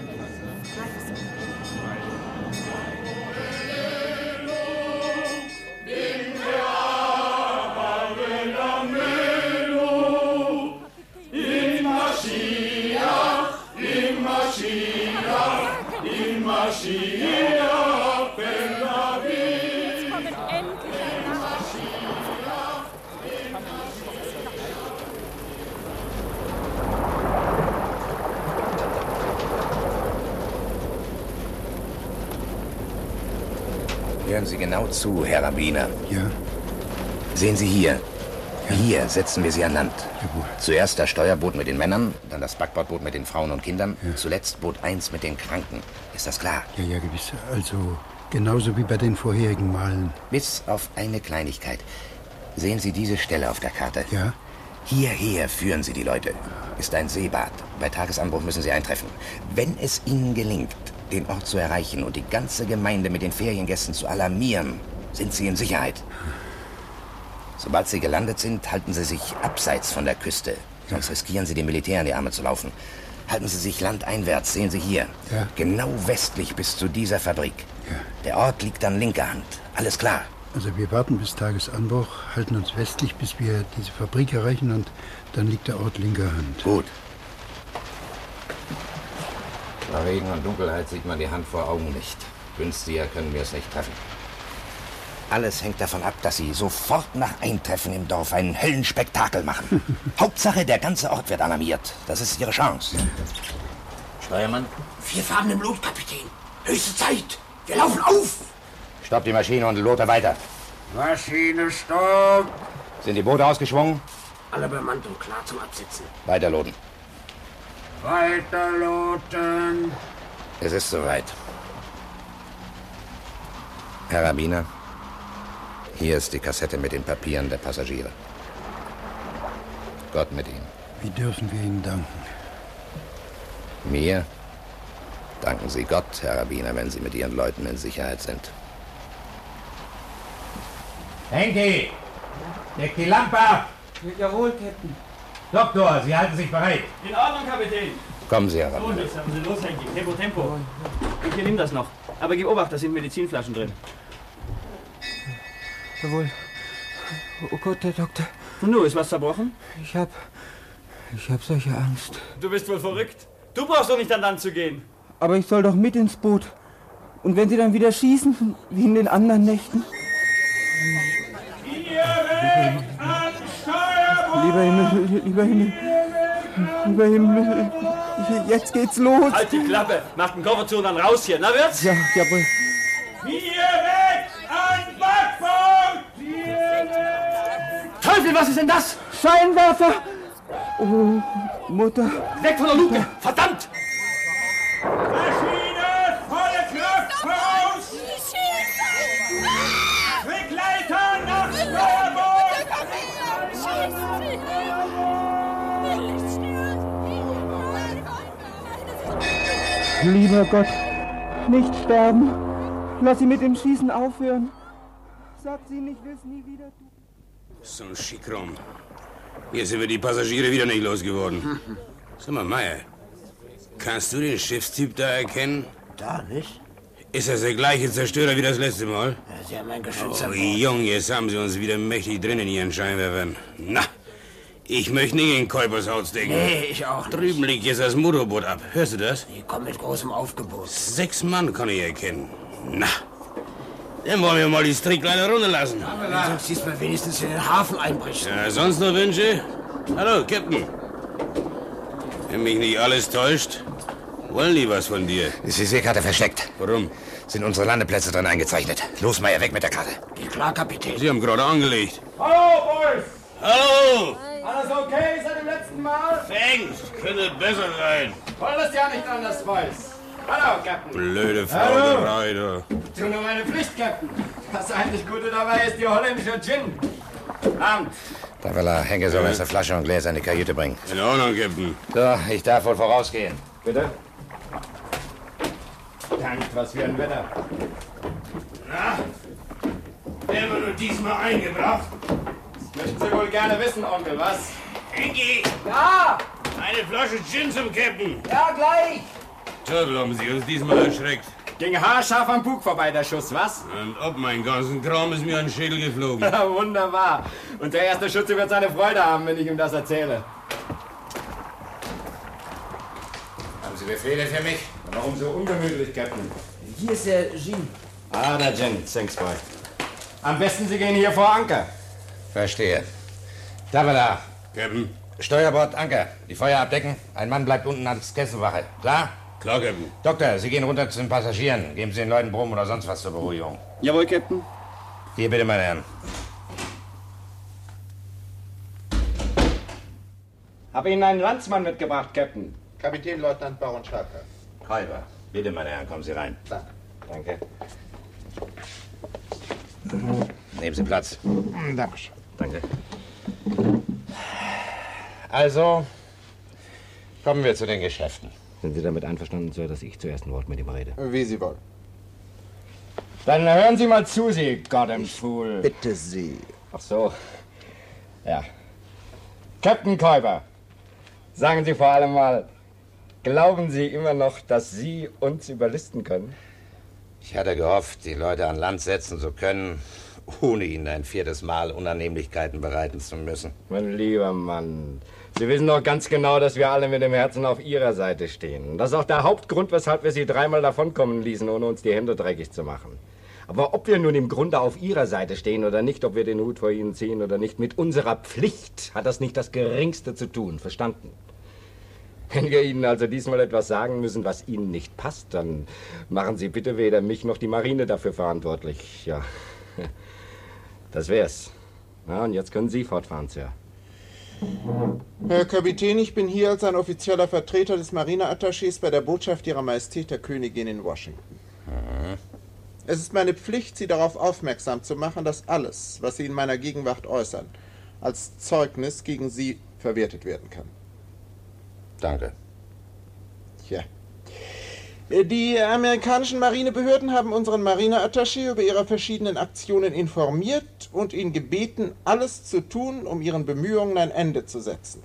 In hören Sie genau zu, Herr Rabbiner. Ja? Sehen Sie hier. Ja. Hier setzen wir Sie an Land. Jawohl. Zuerst das Steuerboot mit den Männern, dann das Backbordboot mit den Frauen und Kindern, Ja. zuletzt Boot eins mit den Kranken. Ist das klar? Ja, ja, gewiss. Also genauso wie bei den vorherigen Malen. Bis auf eine Kleinigkeit. Sehen Sie diese Stelle auf der Karte? Ja? Hierher führen Sie die Leute. Ist ein Seebad. Bei Tagesanbruch müssen Sie eintreffen. Wenn es Ihnen gelingt, den Ort zu erreichen und die ganze Gemeinde mit den Feriengästen zu alarmieren, sind Sie in Sicherheit. Sobald Sie gelandet sind, halten Sie sich abseits von der Küste. Sonst riskieren Sie dem Militär in die Arme zu laufen. Halten Sie sich landeinwärts, sehen Sie hier. Ja. Genau westlich bis zu dieser Fabrik. Ja. Der Ort liegt an linker Hand. Alles klar. Also wir warten bis Tagesanbruch, halten uns westlich, bis wir diese Fabrik erreichen und dann liegt der Ort linker Hand. Gut. Bei Regen und Dunkelheit sieht man die Hand vor Augen nicht. Günstiger können wir es nicht treffen. Alles hängt davon ab, dass Sie sofort nach Eintreffen im Dorf einen hellen Spektakel machen. Hauptsache, der ganze Ort wird alarmiert. Das ist Ihre Chance. Steuermann? Wir fahren im Blut, Kapitän. Höchste Zeit. Wir laufen auf. Stopp die Maschine und lote weiter. Maschine, stopp. Sind die Boote ausgeschwungen? Alle bemannt und klar zum Absetzen. Weiterloten. Weiterloten. Es ist soweit. Herr Rabbiner, hier ist die Kassette mit den Papieren der Passagiere. Gott mit Ihnen. Wie dürfen wir Ihnen danken? Mir danken Sie Gott, Herr Rabbiner, wenn Sie mit Ihren Leuten in Sicherheit sind. Henke! Deck die Lampe ab! Jawohl, Captain. Doktor, Sie halten sich bereit. In Ordnung, Kapitän. Kommen Sie, Herr So, Rabbiner. jetzt haben Sie los, Henki. Tempo, Tempo. Ich nehme das noch. Aber gib Obacht, da sind Medizinflaschen drin. Jawohl. Oh Gott, Herr Doktor. Und nun, ist was zerbrochen? Ich hab... Ich hab solche Angst. Du bist wohl verrückt. Du brauchst doch nicht an Land zu gehen. Aber ich soll doch mit ins Boot. Und wenn Sie dann wieder schießen, wie in den anderen Nächten? Lieber Himmel, lieber Himmel, lieber Himmel, jetzt geht's los. Halt die Klappe, macht einen Koffer zu und dann raus hier, na wird's? Ja, jawohl. Vier weg an Backboot! Vier weg! Teufel, was ist denn das? Scheinwerfer! Oh, Mutter. Weg von der Luke, verdammt! Maschine, volle Kraft voraus! Begleiter nach Steuerbord! Lieber Gott, nicht sterben. Lass sie mit dem Schießen aufhören. Sag sie nicht, will's nie wieder tun. So ein Schickrum. Hier sind wir die Passagiere wieder nicht losgeworden. Sag mal, Meier, kannst du den Schiffstyp da erkennen? Da nicht? Ist das der gleiche Zerstörer wie das letzte Mal? Ja, Sie haben ein Geschütz Oh, Jung, jetzt haben sie uns wieder mächtig drin in ihren Scheinwerfern. Na, ich möchte nicht in Kolpershaus denken. Nee, ich auch nicht. Drüben liegt jetzt das Motorboot ab. Hörst du das? Die kommen mit großem Aufgebot. Sechs Mann kann ich erkennen. Na, dann wollen wir mal die Strickleiter runterlassen. Wenn uns diesmal wenigstens in den Hafen einbricht. Ja, sonst noch Wünsche? Hallo, Captain. Wenn mich nicht alles täuscht, wollen die was von dir? Ist die Seekarte versteckt? Warum? Sind unsere Landeplätze drin eingezeichnet. Los, Meier, weg mit der Karte. Geht klar, Kapitän. Sie haben gerade angelegt. Hallo, Boys! Hallo! Alles okay seit dem letzten Mal? Thanks, könnte besser sein. Weil das ja nicht anders weiß. Hallo, Captain. Blöde Hallo. Frauderei, du. Tu nur meine Pflicht, Captain. Das einzig Gute dabei ist die holländische Gin. Abend. Davela, Henke soll uns eine Flasche und Gläser in die Kajüte bringen. In Ordnung, Captain. So, ich darf wohl vorausgehen. Bitte? Dank, was für ein Wetter. Na, wer wird nur diesmal eingebracht? Das möchten Sie wohl gerne wissen, Onkel, was? Henki! Ja! Eine Flasche Gin zum Captain. Ja, gleich! Teufel, haben Sie uns diesmal erschreckt. Ging haarscharf am Bug vorbei, der Schuss, was? Und ob mein ganzen Kram ist mir an den Schädel geflogen. Wunderbar. Und der erste Schütze wird seine Freude haben, wenn ich ihm das erzähle. Haben Sie Befehle für mich? Warum so ungemütlich, Captain? Hier ist der Gin. Ah, der Gin. Thanks, boy. Am besten Sie gehen hier vor Anker. Verstehe. Davela. Captain. Steuerbord, Anker. Die Feuer abdecken. Ein Mann bleibt unten als Kesselwache. Klar? Klar, Captain. Doktor, Sie gehen runter zu den Passagieren. Geben Sie den Leuten Brom oder sonst was zur Beruhigung. Jawohl, Captain. Hier, bitte, meine Herren. Hab Ihnen einen Landsmann mitgebracht, Captain. Kapitänleutnant Baron Scharker. Kolber. Bitte, meine Herren, kommen Sie rein. Danke. Danke. Nehmen Sie Platz. Dankeschön. Danke. Also, kommen wir zu den Geschäften. Sind Sie damit einverstanden, Sir, dass ich zuerst ein Wort mit ihm rede? Wie Sie wollen. Dann hören Sie mal zu, Sie Goddamn Fool. Bitte Sie. Ach so. Ja. Captain Käuber, sagen Sie vor allem mal, glauben Sie immer noch, dass Sie uns überlisten können? Ich hatte gehofft, die Leute an Land setzen zu können, ohne ihnen ein viertes Mal Unannehmlichkeiten bereiten zu müssen. Mein lieber Mann, Sie wissen doch ganz genau, dass wir alle mit dem Herzen auf Ihrer Seite stehen. Und das ist auch der Hauptgrund, weshalb wir Sie dreimal davonkommen ließen, ohne uns die Hände dreckig zu machen. Aber ob wir nun im Grunde auf Ihrer Seite stehen oder nicht, ob wir den Hut vor Ihnen ziehen oder nicht, mit unserer Pflicht hat das nicht das Geringste zu tun, verstanden? Wenn wir Ihnen also diesmal etwas sagen müssen, was Ihnen nicht passt, dann machen Sie bitte weder mich noch die Marine dafür verantwortlich. Ja, das wär's. Na, und jetzt können Sie fortfahren, Sir. Herr Kapitän, ich bin hier als ein offizieller Vertreter des Marineattachés bei der Botschaft Ihrer Majestät der Königin in Washington. Mhm. Es ist meine Pflicht, Sie darauf aufmerksam zu machen, dass alles, was Sie in meiner Gegenwart äußern, als Zeugnis gegen Sie verwertet werden kann. Danke. Ja. Die amerikanischen Marinebehörden haben unseren Marineattaché über ihre verschiedenen Aktionen informiert und ihn gebeten, alles zu tun, um ihren Bemühungen ein Ende zu setzen.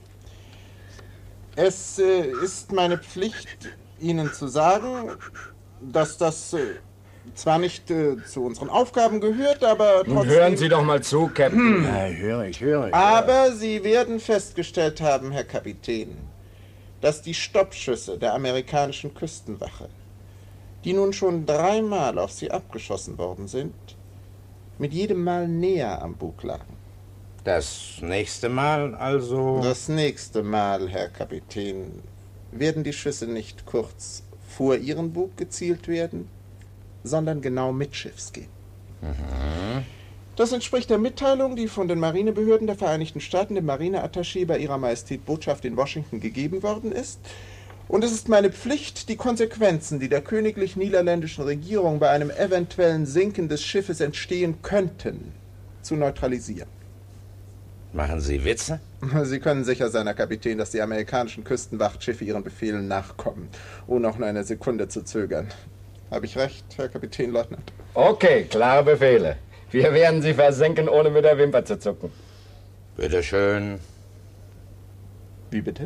Es äh, ist meine Pflicht, Ihnen zu sagen, dass das äh, zwar nicht äh, zu unseren Aufgaben gehört, aber trotzdem... Nun hören Sie doch mal zu, Captain. Hm. Ja, höre ich, höre ich. Aber Sie werden festgestellt haben, Herr Kapitän, dass die Stoppschüsse der amerikanischen Küstenwache, die nun schon dreimal auf sie abgeschossen worden sind, mit jedem Mal näher am Bug lagen. Das nächste Mal also... Das nächste Mal, Herr Kapitän, werden die Schüsse nicht kurz vor Ihren Bug gezielt werden, sondern genau mitschiffs gehen. Mhm. Das entspricht der Mitteilung, die von den Marinebehörden der Vereinigten Staaten dem Marineattaché bei Ihrer Majestät Botschaft in Washington gegeben worden ist. Und es ist meine Pflicht, die Konsequenzen, die der königlich-niederländischen Regierung bei einem eventuellen Sinken des Schiffes entstehen könnten, zu neutralisieren. Machen Sie Witze? Sie können sicher sein, Herr Kapitän, dass die amerikanischen Küstenwachtschiffe Ihren Befehlen nachkommen, ohne auch nur eine Sekunde zu zögern. Habe ich recht, Herr Kapitänleutnant? Okay, klare Befehle. Wir werden Sie versenken, ohne mit der Wimper zu zucken. Bitte schön. Wie bitte?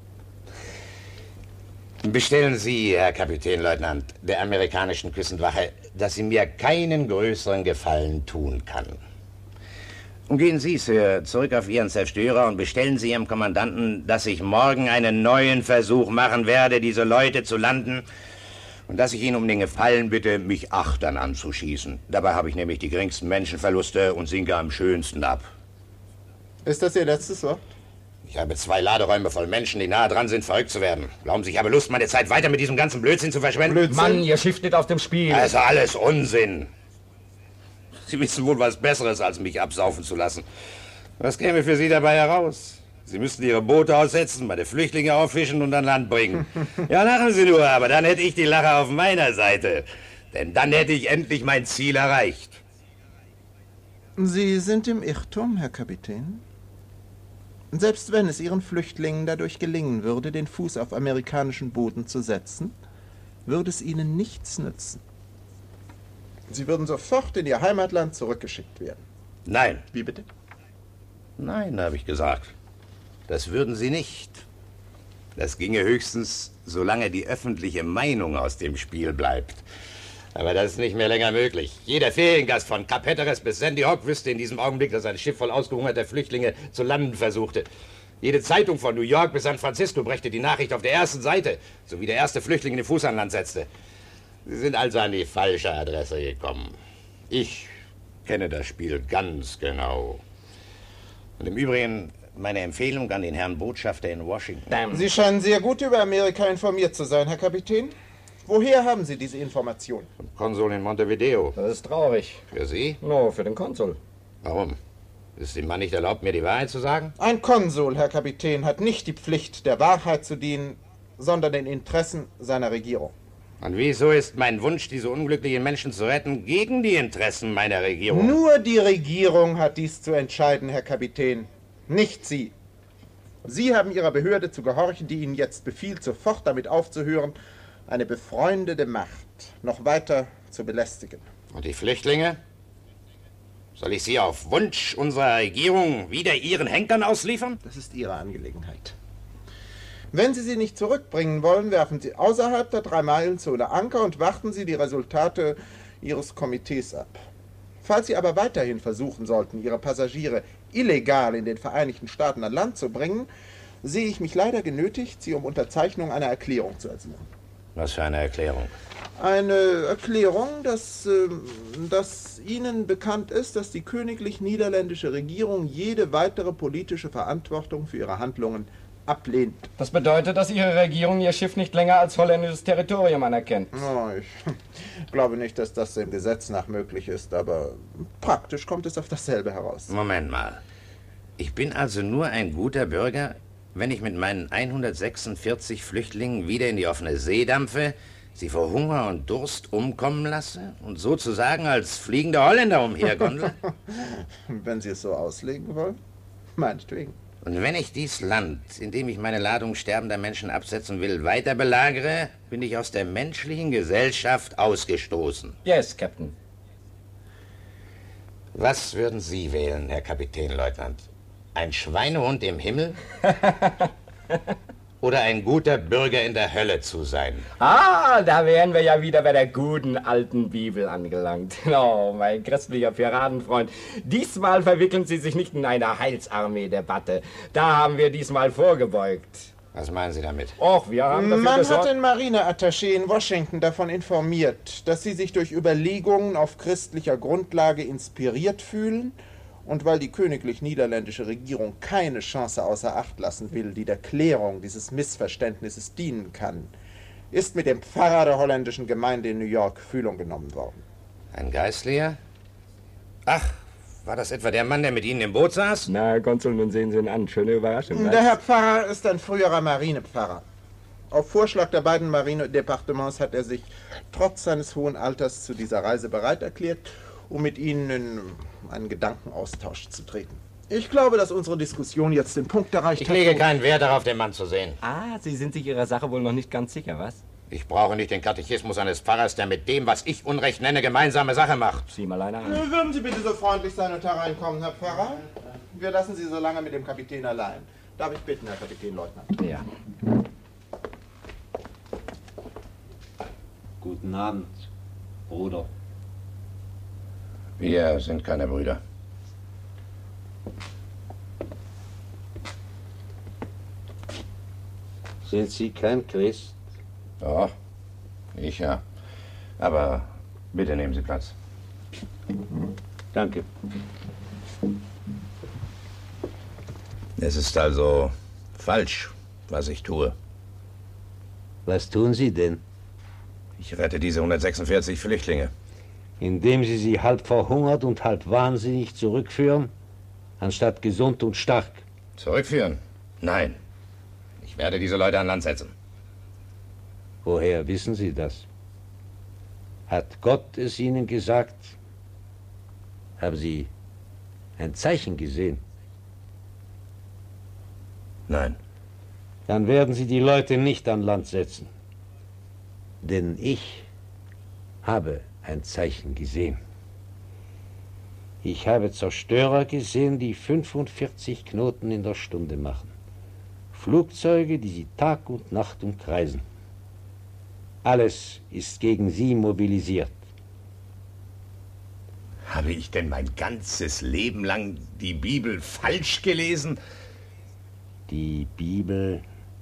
Bestellen Sie, Herr Kapitänleutnant, der amerikanischen Küstenwache, dass sie mir keinen größeren Gefallen tun kann. Und gehen Sie, Sir, zurück auf Ihren Zerstörer und bestellen Sie Ihrem Kommandanten, dass ich morgen einen neuen Versuch machen werde, diese Leute zu landen, und dass ich ihn um den Gefallen bitte, mich achtern anzuschießen. Dabei habe ich nämlich die geringsten Menschenverluste und sinke am schönsten ab. Ist das Ihr letztes Wort? Ich habe zwei Laderäume voll Menschen, die nahe dran sind, verrückt zu werden. Glauben Sie, ich habe Lust, meine Zeit weiter mit diesem ganzen Blödsinn zu verschwenden? Blödsinn? Mann, Ihr Schiff steht auf dem Spiel. Also alles Unsinn. Sie wissen wohl was Besseres, als mich absaufen zu lassen. Was käme für Sie dabei heraus? Sie müssten Ihre Boote aussetzen, meine Flüchtlinge auffischen und an Land bringen. Ja, lachen Sie nur, aber dann hätte ich die Lache auf meiner Seite. Denn dann hätte ich endlich mein Ziel erreicht. Sie sind im Irrtum, Herr Kapitän. Selbst wenn es Ihren Flüchtlingen dadurch gelingen würde, den Fuß auf amerikanischen Boden zu setzen, würde es ihnen nichts nützen. Sie würden sofort in Ihr Heimatland zurückgeschickt werden. Nein. Wie bitte? Nein, habe ich gesagt. Das würden Sie nicht. Das ginge höchstens, solange die öffentliche Meinung aus dem Spiel bleibt. Aber das ist nicht mehr länger möglich. Jeder Feriengast von Kap Hatteras bis Sandy Hook wüsste in diesem Augenblick, dass ein Schiff voll ausgehungerter Flüchtlinge zu landen versuchte. Jede Zeitung von New York bis San Francisco brächte die Nachricht auf der ersten Seite, so wie der erste Flüchtling den Fuß an Land setzte. Sie sind also an die falsche Adresse gekommen. Ich kenne das Spiel ganz genau. Und im Übrigen Meine Empfehlung an den Herrn Botschafter in Washington. Sie scheinen sehr gut über Amerika informiert zu sein, Herr Kapitän. Woher haben Sie diese Information? Vom Konsul in Montevideo. Das ist traurig. Für Sie? No, für den Konsul. Warum? Ist dem Mann nicht erlaubt, mir die Wahrheit zu sagen? Ein Konsul, Herr Kapitän, hat nicht die Pflicht, der Wahrheit zu dienen, sondern den Interessen seiner Regierung. Und wieso ist mein Wunsch, diese unglücklichen Menschen zu retten, gegen die Interessen meiner Regierung? Nur die Regierung hat dies zu entscheiden, Herr Kapitän, nicht Sie. Sie haben Ihrer Behörde zu gehorchen, die Ihnen jetzt befiehlt, sofort damit aufzuhören, eine befreundete Macht noch weiter zu belästigen. Und die Flüchtlinge? Soll ich sie auf Wunsch unserer Regierung wieder ihren Henkern ausliefern? Das ist Ihre Angelegenheit. Wenn Sie sie nicht zurückbringen wollen, werfen Sie außerhalb der Drei-Meilen-Zone Anker und warten Sie die Resultate Ihres Komitees ab. Falls Sie aber weiterhin versuchen sollten, Ihre Passagiere illegal in den Vereinigten Staaten an Land zu bringen, sehe ich mich leider genötigt, Sie um Unterzeichnung einer Erklärung zu ersuchen. Was für eine Erklärung? Eine Erklärung, dass, äh, dass Ihnen bekannt ist, dass die königlich-niederländische Regierung jede weitere politische Verantwortung für ihre Handlungen ablehnt. Das bedeutet, dass Ihre Regierung Ihr Schiff nicht länger als holländisches Territorium anerkennt. Oh, ich glaube nicht, dass das dem Gesetz nach möglich ist, aber praktisch kommt es auf dasselbe heraus. Moment mal. Ich bin also nur ein guter Bürger, wenn ich mit meinen hundertsechsundvierzig Flüchtlingen wieder in die offene See dampfe, sie vor Hunger und Durst umkommen lasse und sozusagen als fliegende Holländer umhergondel? Wenn Sie es so auslegen wollen, meinetwegen. Und wenn ich dies Land, in dem ich meine Ladung sterbender Menschen absetzen will, weiter belagere, bin ich aus der menschlichen Gesellschaft ausgestoßen. Yes, Captain. Was würden Sie wählen, Herr Kapitänleutnant? Ein Schweinehund im Himmel? Oder ein guter Bürger in der Hölle zu sein? Ah, da wären wir ja wieder bei der guten alten Bibel angelangt. Oh, mein christlicher Piratenfreund. Diesmal verwickeln Sie sich nicht in eine Heilsarmee-Debatte. Da haben wir diesmal vorgebeugt. Was meinen Sie damit? Och, wir haben dafür Man gesorgt... hat den Marineattaché in Washington davon informiert, dass Sie sich durch Überlegungen auf christlicher Grundlage inspiriert fühlen und weil die königlich-niederländische Regierung keine Chance außer Acht lassen will, die der Klärung dieses Missverständnisses dienen kann, ist mit dem Pfarrer der holländischen Gemeinde in New York Fühlung genommen worden. Ein Geistlicher? Ach, war das etwa der Mann, der mit Ihnen im Boot saß? Na, Herr Konsul, nun sehen Sie ihn an. Schöne Überraschung. Der Herr Pfarrer ist ein früherer Marinepfarrer. Auf Vorschlag der beiden Marinedepartements hat er sich trotz seines hohen Alters zu dieser Reise bereit erklärt, um mit Ihnen in einen Gedankenaustausch zu treten. Ich glaube, dass unsere Diskussion jetzt den Punkt erreicht Ich hat. Ich lege keinen Wert darauf, den Mann zu sehen. Ah, Sie sind sich Ihrer Sache wohl noch nicht ganz sicher, was? Ich brauche nicht den Katechismus eines Pfarrers, der mit dem, was ich Unrecht nenne, gemeinsame Sache macht. Sieh mal einer an. Würden Sie bitte so freundlich sein und hereinkommen, Herr Pfarrer? Wir lassen Sie so lange mit dem Kapitän allein. Darf ich bitten, Herr Kapitänleutnant? Ja. Guten Abend, Bruder. Wir sind keine Brüder. Sind Sie kein Christ? Doch, ich ja. Aber bitte nehmen Sie Platz. Danke. Es ist also falsch, was ich tue. Was tun Sie denn? Ich rette diese hundertsechsundvierzig Flüchtlinge. Indem Sie sie halb verhungert und halb wahnsinnig zurückführen, anstatt gesund und stark. Zurückführen? Nein. Ich werde diese Leute an Land setzen. Woher wissen Sie das? Hat Gott es Ihnen gesagt? Haben Sie ein Zeichen gesehen? Nein. Dann werden Sie die Leute nicht an Land setzen. Denn ich habe ein Zeichen gesehen. Ich habe Zerstörer gesehen, die fünfundvierzig Knoten in der Stunde machen. Flugzeuge, die sie Tag und Nacht umkreisen. Alles ist gegen sie mobilisiert. Habe ich denn mein ganzes Leben lang die Bibel falsch gelesen? Die Bibel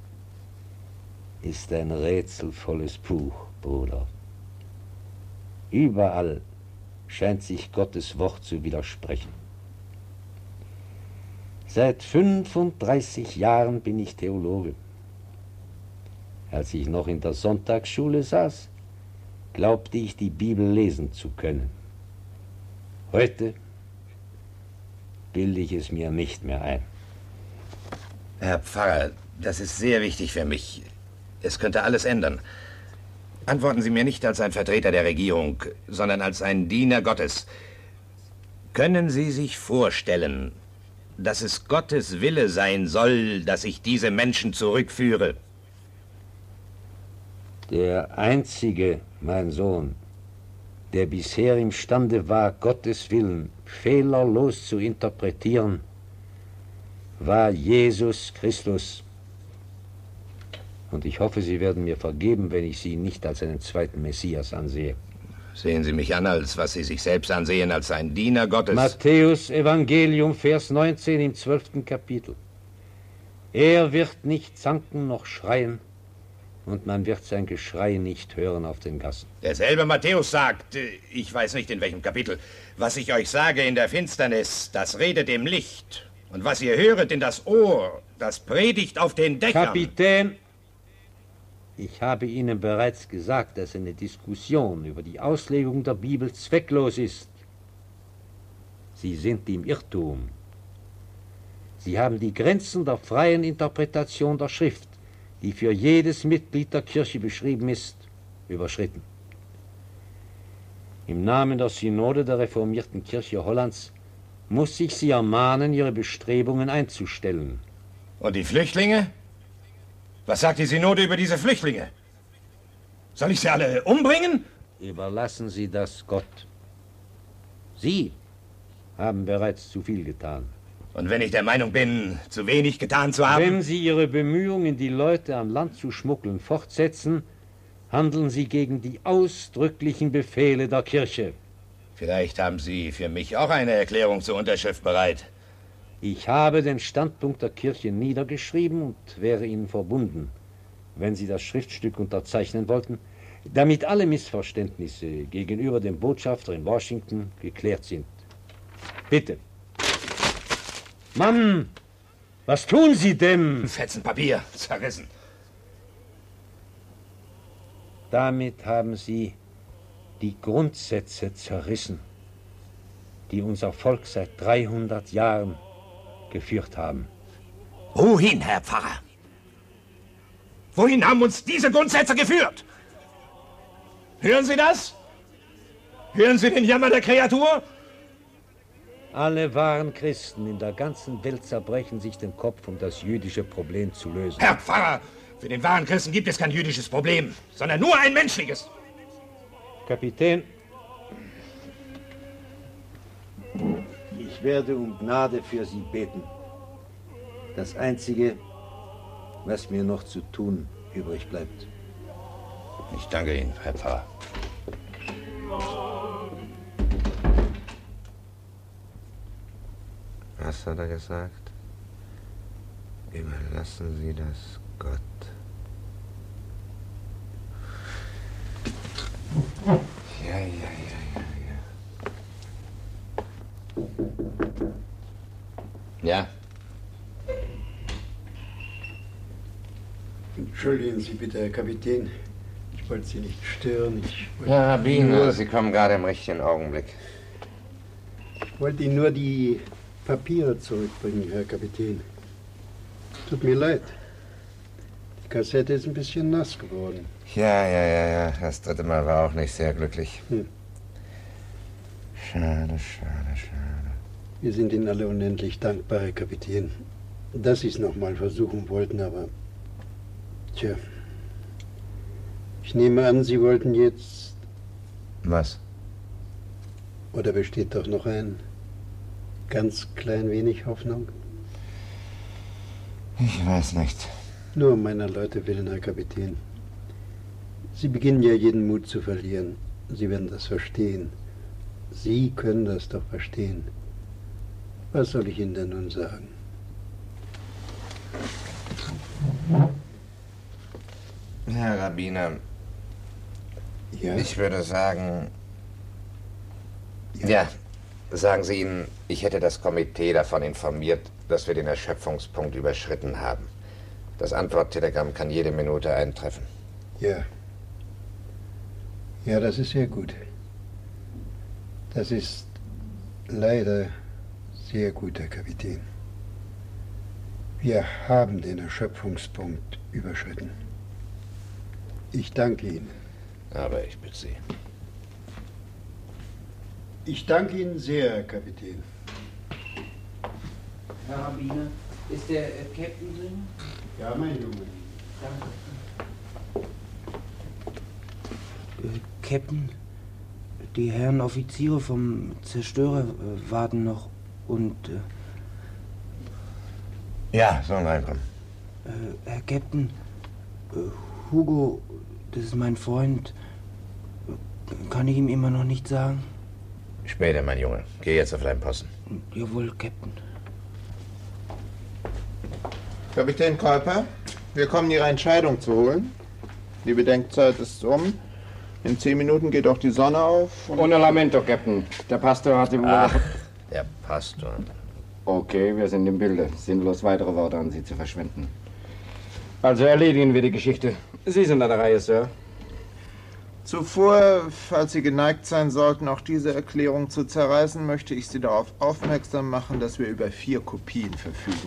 ist ein rätselvolles Buch, Bruder. Überall scheint sich Gottes Wort zu widersprechen. Seit fünfunddreißig Jahren bin ich Theologe. Als ich noch in der Sonntagsschule saß, glaubte ich, die Bibel lesen zu können. Heute bilde ich es mir nicht mehr ein. Herr Pfarrer, das ist sehr wichtig für mich. Es könnte alles ändern. Antworten Sie mir nicht als ein Vertreter der Regierung, sondern als ein Diener Gottes. Können Sie sich vorstellen, dass es Gottes Wille sein soll, dass ich diese Menschen zurückführe? Der Einzige, mein Sohn, der bisher imstande war, Gottes Willen fehlerlos zu interpretieren, war Jesus Christus. Und ich hoffe, Sie werden mir vergeben, wenn ich Sie nicht als einen zweiten Messias ansehe. Sehen Sie mich an, als was Sie sich selbst ansehen, als ein Diener Gottes. Matthäus Evangelium, Vers neunzehn im zwölften Kapitel. Er wird nicht zanken noch schreien, und man wird sein Geschrei nicht hören auf den Gassen. Derselbe Matthäus sagt, ich weiß nicht in welchem Kapitel, was ich euch sage in der Finsternis, das redet im Licht. Und was ihr höret in das Ohr, das predigt auf den Dächern. Kapitän, ich habe Ihnen bereits gesagt, dass eine Diskussion über die Auslegung der Bibel zwecklos ist. Sie sind im Irrtum. Sie haben die Grenzen der freien Interpretation der Schrift, die für jedes Mitglied der Kirche beschrieben ist, überschritten. Im Namen der Synode der reformierten Kirche Hollands muss ich Sie ermahnen, Ihre Bestrebungen einzustellen. Und die Flüchtlinge? Was sagt die Synode über diese Flüchtlinge? Soll ich sie alle umbringen? Überlassen Sie das Gott. Sie haben bereits zu viel getan. Und wenn ich der Meinung bin, zu wenig getan zu haben? Wenn Sie Ihre Bemühungen, die Leute an Land zu schmuggeln, fortsetzen, handeln Sie gegen die ausdrücklichen Befehle der Kirche. Vielleicht haben Sie für mich auch eine Erklärung zur Unterschrift bereit. Ich habe den Standpunkt der Kirche niedergeschrieben und wäre Ihnen verbunden, wenn Sie das Schriftstück unterzeichnen wollten, damit alle Missverständnisse gegenüber dem Botschafter in Washington geklärt sind. Bitte. Mann, was tun Sie denn? Fetzen Papier, zerrissen. Damit haben Sie die Grundsätze zerrissen, die unser Volk seit dreihundert Jahren geführt haben. Wohin, Herr Pfarrer? Wohin haben uns diese Grundsätze geführt? Hören Sie das? Hören Sie den Jammer der Kreatur? Alle wahren Christen in der ganzen Welt zerbrechen sich den Kopf, um das jüdische Problem zu lösen. Herr Pfarrer, für den wahren Christen gibt es kein jüdisches Problem, sondern nur ein menschliches. Kapitän, ich werde um Gnade für Sie beten. Das Einzige, was mir noch zu tun übrig bleibt. Ich danke Ihnen, Herr Pfarrer. Was hat er gesagt? Überlassen Sie das Gott. Ja, ja, ja, ja, ja. Ja? Entschuldigen Sie bitte, Herr Kapitän. Ich wollte Sie nicht stören. Ich Ja, Rabbiner, Sie kommen gerade im richtigen Augenblick. Ich wollte Ihnen nur die Papiere zurückbringen, Herr Kapitän. Tut mir leid. Die Kassette ist ein bisschen nass geworden. Ja, ja, ja, ja. Das dritte Mal war auch nicht sehr glücklich. Hm. Schade, schade, schade. Wir sind Ihnen alle unendlich dankbar, Herr Kapitän, dass Sie es nochmal versuchen wollten, aber... Tja. Ich nehme an, Sie wollten jetzt... Was? Oder besteht doch noch ein ganz klein wenig Hoffnung? Ich weiß nicht. Nur um meiner Leute willen, Herr Kapitän. Sie beginnen ja jeden Mut zu verlieren. Sie werden das verstehen. Sie können das doch verstehen. Was soll ich Ihnen denn nun sagen? Herr Rabbiner, ja? Ich würde sagen... Ja. ja, sagen Sie ihnen, ich hätte das Komitee davon informiert, dass wir den Erschöpfungspunkt überschritten haben. Das Antworttelegramm kann jede Minute eintreffen. Ja. Ja, das ist sehr gut. Das ist leider sehr gut, Herr Kapitän. Wir haben den Erschöpfungspunkt überschritten. Ich danke Ihnen. Aber ich bitte Sie. Ich danke Ihnen sehr, Herr Kapitän. Herr Rabbiner, ist der äh, Captain drin? Ja, mein Junge. Danke. Äh, Captain, die Herren Offiziere vom Zerstörer äh, warten noch und... Äh, ja, sollen reinkommen. Äh, Herr Captain, äh, Hugo, das ist mein Freund. Kann ich ihm immer noch nicht sagen? Später, mein Junge. Geh jetzt auf deinen Posten. Jawohl, Captain. Kapitän Kuiper, wir kommen, Ihre Entscheidung zu holen. Die Bedenkzeit ist um. In zehn Minuten geht auch die Sonne auf. Ohne Lamento, Captain. Der Pastor hat ihm... Ach, der Pastor. Okay, wir sind im Bilde. Sinnlos weitere Worte an Sie zu verschwenden. Also erledigen wir die Geschichte. Sie sind an der Reihe, Sir. Zuvor, falls Sie geneigt sein sollten, auch diese Erklärung zu zerreißen, möchte ich Sie darauf aufmerksam machen, dass wir über vier Kopien verfügen.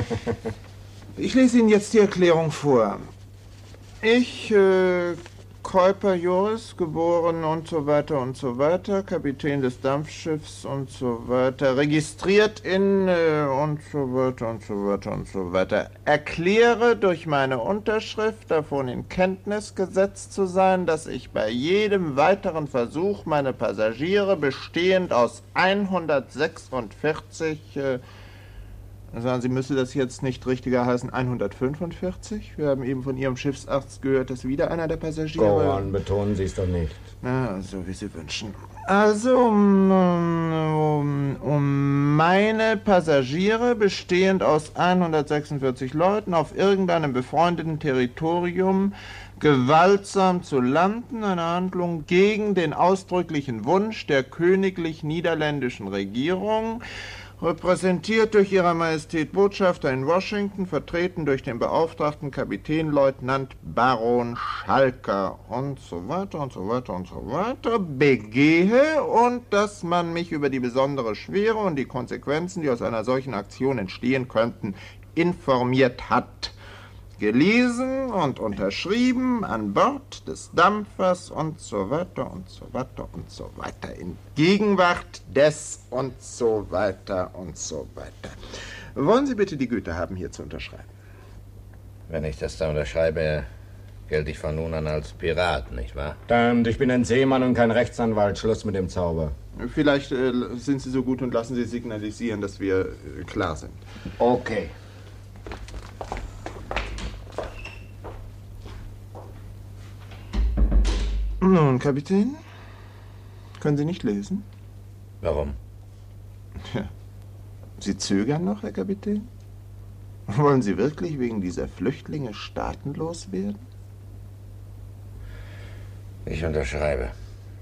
Ich lese Ihnen jetzt die Erklärung vor. Ich, äh, Kuiper Joris, geboren und so weiter und so weiter, Kapitän des Dampfschiffs und so weiter, registriert in äh, und so weiter und so weiter und so weiter, erkläre durch meine Unterschrift davon in Kenntnis gesetzt zu sein, dass ich bei jedem weiteren Versuch meine Passagiere bestehend aus hundertsechsundvierzig, äh, sagen Sie, müsste das jetzt nicht richtiger heißen hundertfünfundvierzig? Wir haben eben von Ihrem Schiffsarzt gehört, dass wieder einer der Passagiere... Go on, betonen Sie es doch nicht. Na, so wie Sie wünschen. Also, um, um, um meine Passagiere, bestehend aus hundertsechsundvierzig Leuten, auf irgendeinem befreundeten Territorium gewaltsam zu landen, eine Handlung gegen den ausdrücklichen Wunsch der königlich-niederländischen Regierung, repräsentiert durch Ihrer Majestät Botschafter in Washington, vertreten durch den beauftragten Kapitänleutnant Baron Schalker und so weiter und so weiter und so weiter, begehe und dass man mich über die besondere Schwere und die Konsequenzen, die aus einer solchen Aktion entstehen könnten, informiert hat. Gelesen und unterschrieben an Bord des Dampfers und so weiter und so weiter und so weiter. In Gegenwart des und so weiter und so weiter. Wollen Sie bitte die Güte haben, hier zu unterschreiben? Wenn ich das da unterschreibe, gelte ich von nun an als Pirat, nicht wahr? Dann, ich bin ein Seemann und kein Rechtsanwalt. Schluss mit dem Zauber. Vielleicht äh, sind Sie so gut und lassen Sie signalisieren, dass wir äh, klar sind. Okay. Nun, Kapitän, können Sie nicht lesen? Warum? Ja. Sie zögern noch, Herr Kapitän? Wollen Sie wirklich wegen dieser Flüchtlinge staatenlos werden? Ich unterschreibe.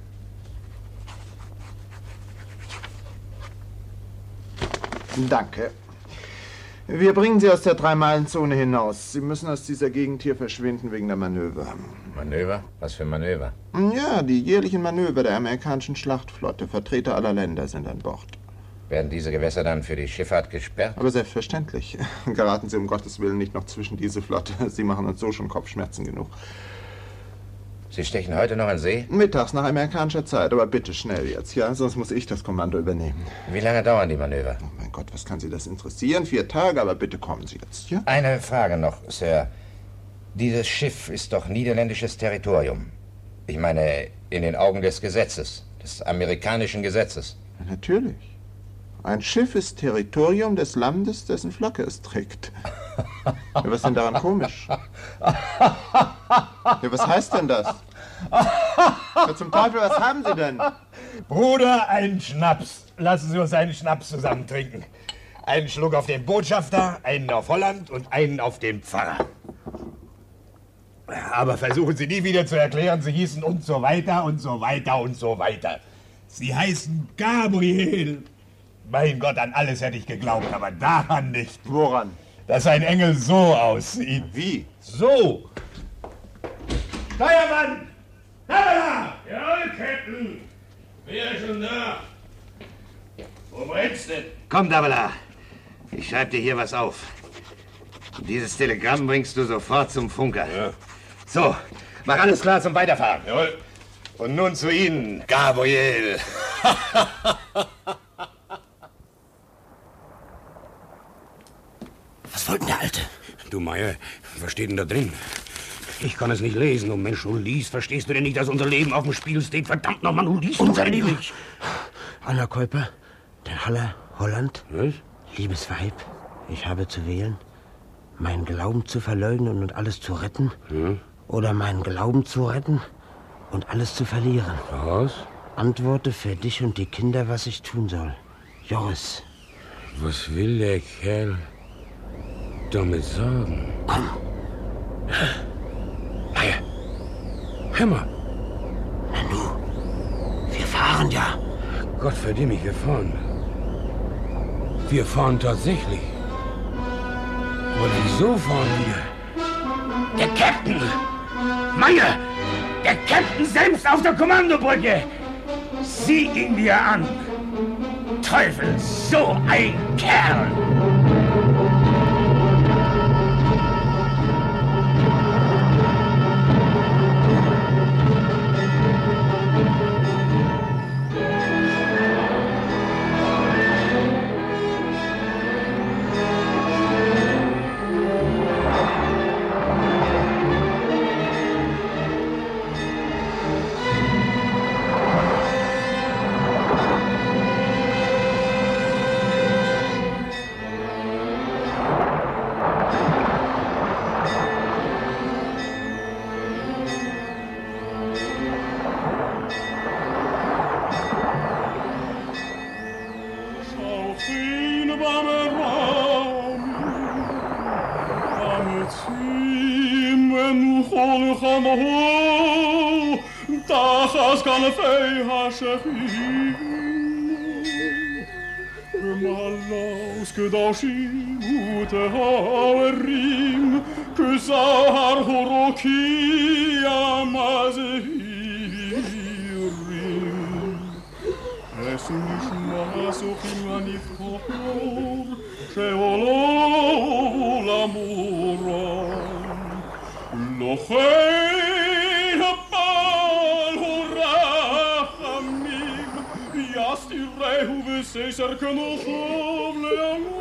Danke. Wir bringen Sie aus der Drei-Meilen-Zone hinaus. Sie müssen aus dieser Gegend hier verschwinden wegen der Manöver. Manöver? Was für Manöver? Ja, die jährlichen Manöver der amerikanischen Schlachtflotte. Vertreter aller Länder sind an Bord. Werden diese Gewässer dann für die Schifffahrt gesperrt? Aber selbstverständlich. Geraten Sie um Gottes Willen nicht noch zwischen diese Flotte. Sie machen uns so schon Kopfschmerzen genug. Sie stechen heute noch an See? Mittags nach amerikanischer Zeit, aber bitte schnell jetzt, ja? Sonst muss ich das Kommando übernehmen. Wie lange dauern die Manöver? Oh mein Gott, was kann Sie das interessieren? Vier Tage, aber bitte kommen Sie jetzt, ja? Eine Frage noch, Sir. Dieses Schiff ist doch niederländisches Territorium. Ich meine, in den Augen des Gesetzes, des amerikanischen Gesetzes. Natürlich. Ein Schiff ist Territorium des Landes, dessen Flagge es trägt. Ja, was ist denn daran komisch? Ja, was heißt denn das? Ja, zum Teufel, was haben Sie denn? Bruder, einen Schnaps. Lassen Sie uns einen Schnaps zusammen trinken. Einen Schluck auf den Botschafter, einen auf Holland und einen auf den Pfarrer. Aber versuchen Sie nie wieder zu erklären, Sie hießen und so weiter und so weiter und so weiter. Sie heißen Gabriel. Mein Gott, an alles hätte ich geglaubt, aber daran nicht. Woran? Dass ein Engel so aussieht. Wie? So. Steuermann! Herr! Ja, Captain. Wer ist schon da? Wo brennst denn? Komm, Davila. Ich schreib dir hier was auf. Dieses Telegramm bringst du sofort zum Funker. Ja. So, mach alles klar zum Weiterfahren. Jawohl. Und nun zu Ihnen, Gabriel. Was wollte denn der Alte? Du, Meier, was steht denn da drin? Ich kann es nicht lesen. Oh Mensch, du liest. Verstehst du denn nicht, dass unser Leben auf dem Spiel steht? Verdammt nochmal, du liest Unser doch Leben? endlich. Anna Käuper, den Haller, Holland. Was? Liebes Weib, ich habe zu wählen, meinen Glauben zu verleugnen und alles zu retten. Hm? Oder meinen Glauben zu retten und alles zu verlieren. Was? Antworte für dich und die Kinder, was ich tun soll. Joris. Was will der Kerl damit sagen? Komm. Meier, hör mal. Nanu, wir fahren ja. Gott verdiene mich, wir fahren. Wir fahren tatsächlich. Aber wieso fahren wir? Der Captain! Meier! Der Captain selbst auf der Kommandobrücke! Sieh ihn dir an! Teufel, so ein Kerl! Kedashim uteharim kusahar horokia mazehirim Esun nishma sochim anifchor she'olo lamuram Lochei habal horachamim yastirehu v'seisar kenochov le'amor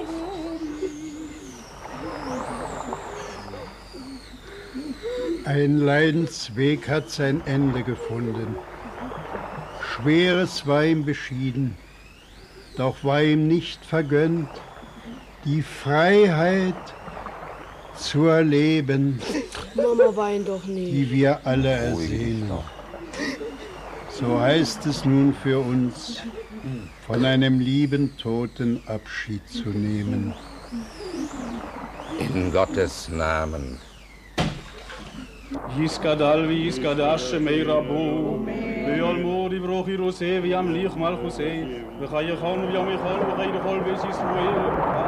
Ein Leidensweg hat sein Ende gefunden. Schweres war ihm beschieden, doch war ihm nicht vergönnt, die Freiheit zu erleben, Mama, wein doch nicht. die wir alle ersehnen. So heißt es nun für uns, von einem lieben Toten Abschied zu nehmen. In Gottes Namen. Yiskadal vi yiskadash meirabo Be'al mori brochi roseh v'yam lich malchuseh V'chayechon v'yam echol v'chayechol v'es Yisroel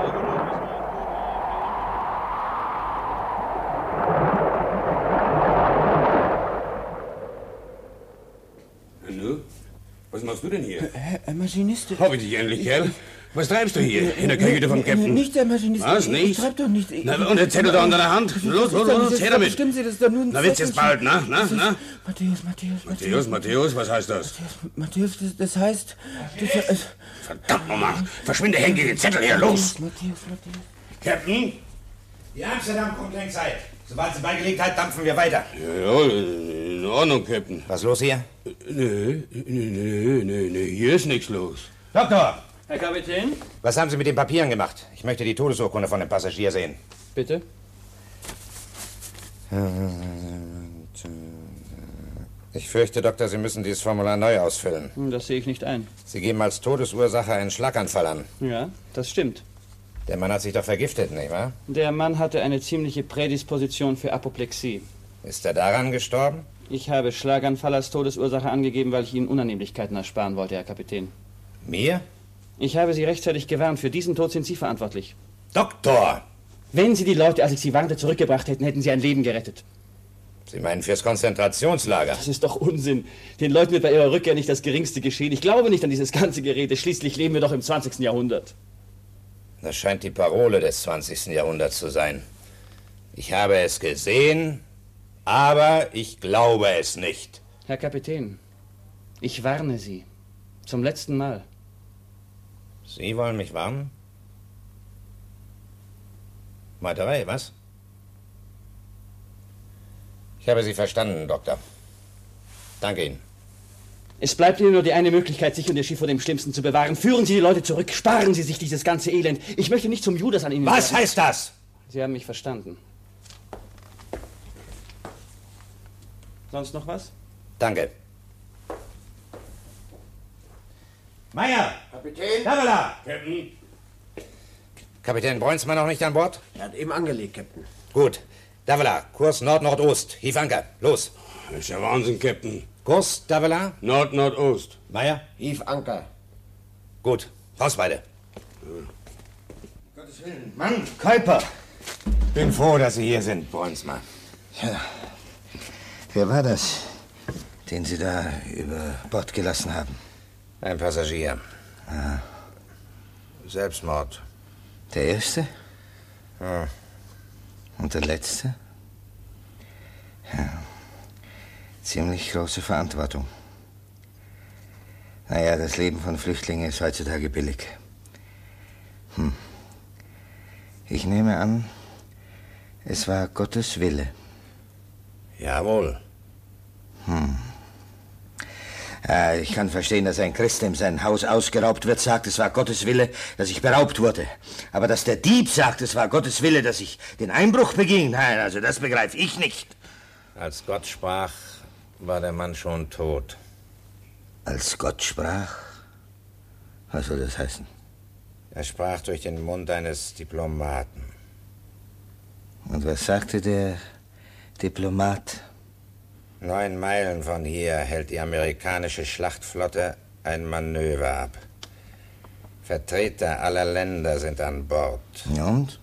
Nu, was machst du denn hier? Herr Maschinist. Hab ich dich endlich, Kerl? Was treibst du hier in der Kajüte vom Captain? Nicht, Herr Maschinist. Was, Ich, nicht? ich treib doch nicht. Ich, Na, und der Zettel da unter der Hand? Los, los, los, her damit. Stimmt Sie, das ist doch nur ein Na, wird's jetzt bald, na, na, Das ist- na? Matthäus, Matthäus, Matthäus, Matthäus, was heißt das? Matthäus, das, das heißt... Das, äh, Verdammt nochmal. Verschwinde, Henke, den Zettel her, los! Matthäus, Matthäus. Captain? Die Amsterdam kommt längst Zeit. Sobald sie bei Gelegenheit dampfen wir weiter. Ja, in Ordnung, Captain. Was los hier? Nö, nö, nö, nö, nö, hier ist nichts los. Doktor! Herr Kapitän? Was haben Sie mit den Papieren gemacht? Ich möchte die Todesurkunde von dem Passagier sehen. Bitte? Ich fürchte, Doktor, Sie müssen dieses Formular neu ausfüllen. Das sehe ich nicht ein. Sie geben als Todesursache einen Schlaganfall an. Ja, das stimmt. Der Mann hat sich doch vergiftet, nicht wahr? Der Mann hatte eine ziemliche Prädisposition für Apoplexie. Ist er daran gestorben? Ich habe Schlaganfall als Todesursache angegeben, weil ich Ihnen Unannehmlichkeiten ersparen wollte, Herr Kapitän. Mir? Ich habe Sie rechtzeitig gewarnt. Für diesen Tod sind Sie verantwortlich. Doktor! Wenn Sie die Leute, als ich Sie warnte, zurückgebracht hätten, hätten Sie ein Leben gerettet. Sie meinen fürs Konzentrationslager? Das ist doch Unsinn. Den Leuten wird bei ihrer Rückkehr nicht das Geringste geschehen. Ich glaube nicht an dieses ganze Gerede. Schließlich leben wir doch im zwanzigsten Jahrhundert. Das scheint die Parole des zwanzigsten Jahrhunderts zu sein. Ich habe es gesehen, aber ich glaube es nicht. Herr Kapitän, ich warne Sie. Zum letzten Mal. Sie wollen mich warnen? Meuterei, was? Ich habe Sie verstanden, Doktor. Danke Ihnen. Es bleibt Ihnen nur die eine Möglichkeit, sich und Ihr Schiff vor dem Schlimmsten zu bewahren. Führen Sie die Leute zurück. Sparen Sie sich dieses ganze Elend. Ich möchte nicht zum Judas an Ihnen Was werden. heißt das? Sie haben mich verstanden. Sonst noch was? Danke. Meier! Kapitän! Davila! Captain! Kapitän Breunsmann noch nicht an Bord? Er hat eben angelegt, Captain. Gut. Davila, Kurs Nord-Nordost. Hief Anker. Los. Das ist ja Wahnsinn, Captain. Kurs, Davila? Nord-Nordost. Meier? Hief Anker. Gut. Raus beide. Um Gottes Willen. Mann, Kuiper. Bin froh, dass Sie hier sind, Breunsmann. Ja. Wer war das, den Sie da über Bord gelassen haben? Ein Passagier. Ah. Selbstmord. Der erste? Ja. Und der letzte? Ja. Ziemlich große Verantwortung. Naja, das Leben von Flüchtlingen ist heutzutage billig. Hm. Ich nehme an, es war Gottes Wille. Jawohl. Hm. Äh, ich kann verstehen, dass ein Christ, dem sein Haus ausgeraubt wird, sagt, es war Gottes Wille, dass ich beraubt wurde. Aber dass der Dieb sagt, es war Gottes Wille, dass ich den Einbruch beging, nein, also das begreife ich nicht. Als Gott sprach, war der Mann schon tot. Als Gott sprach? Was soll das heißen? Er sprach durch den Mund eines Diplomaten. Und was sagte der Diplomat? Neun Meilen von hier hält die amerikanische Schlachtflotte ein Manöver ab. Vertreter aller Länder sind an Bord. Und?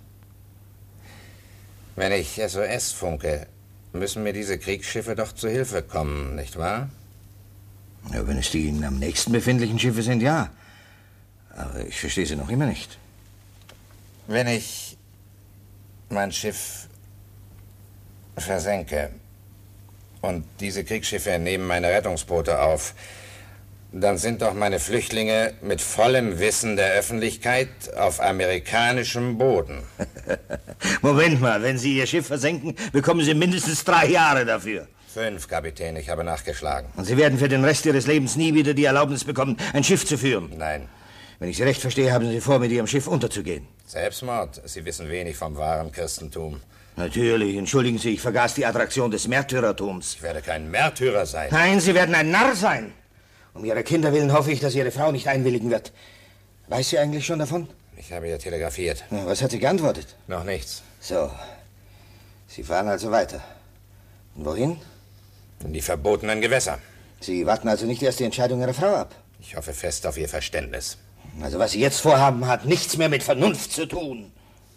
Wenn ich S O S funke, müssen mir diese Kriegsschiffe doch zu Hilfe kommen, nicht wahr? Ja, wenn es die Ihnen am nächsten befindlichen Schiffe sind, ja. Aber ich verstehe Sie noch immer nicht. Wenn ich mein Schiff versenke und diese Kriegsschiffe nehmen meine Rettungsboote auf, dann sind doch meine Flüchtlinge mit vollem Wissen der Öffentlichkeit auf amerikanischem Boden. Moment mal, wenn Sie Ihr Schiff versenken, bekommen Sie mindestens drei Jahre dafür. Fünf, Kapitän, ich habe nachgeschlagen. Und Sie werden für den Rest Ihres Lebens nie wieder die Erlaubnis bekommen, ein Schiff zu führen. Nein. Wenn ich Sie recht verstehe, haben Sie vor, mit Ihrem Schiff unterzugehen. Selbstmord? Sie wissen wenig vom wahren Christentum. Natürlich, entschuldigen Sie, ich vergaß die Attraktion des Märtyrertums. Ich werde kein Märtyrer sein. Nein, Sie werden ein Narr sein. Um Ihrer Kinder willen hoffe ich, dass Ihre Frau nicht einwilligen wird. Weiß sie eigentlich schon davon? Ich habe ihr telegrafiert. Ja, was hat sie geantwortet? Noch nichts. So. Sie fahren also weiter. Und wohin? In die verbotenen Gewässer. Sie warten also nicht erst die Entscheidung Ihrer Frau ab? Ich hoffe fest auf Ihr Verständnis. Also was Sie jetzt vorhaben, hat nichts mehr mit Vernunft zu tun.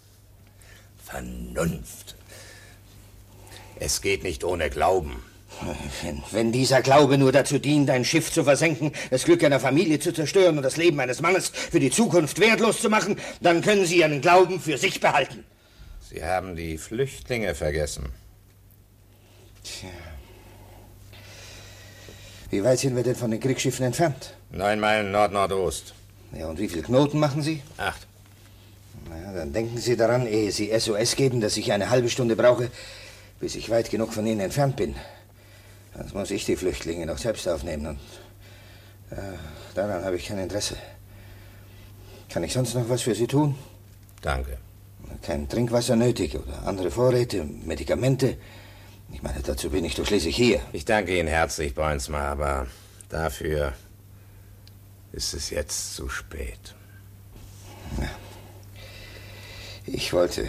Vernunft? Es geht nicht ohne Glauben. Wenn, wenn dieser Glaube nur dazu dient, ein Schiff zu versenken, das Glück einer Familie zu zerstören und das Leben eines Mannes für die Zukunft wertlos zu machen, dann können Sie Ihren Glauben für sich behalten. Sie haben die Flüchtlinge vergessen. Tja. Wie weit sind wir denn von den Kriegsschiffen entfernt? Neun Meilen Nord-Nordost. Ja, und wie viele Knoten machen Sie? Acht. Na ja, dann denken Sie daran, ehe Sie S O S geben, dass ich eine halbe Stunde brauche, bis ich weit genug von Ihnen entfernt bin. Sonst muss ich die Flüchtlinge noch selbst aufnehmen und äh, daran habe ich kein Interesse. Kann ich sonst noch was für Sie tun? Danke. Kein Trinkwasser nötig oder andere Vorräte, Medikamente. Ich meine, dazu bin ich doch schließlich hier. Ich danke Ihnen herzlich, Breunsma, aber dafür ist es jetzt zu spät. Ja. Ich wollte...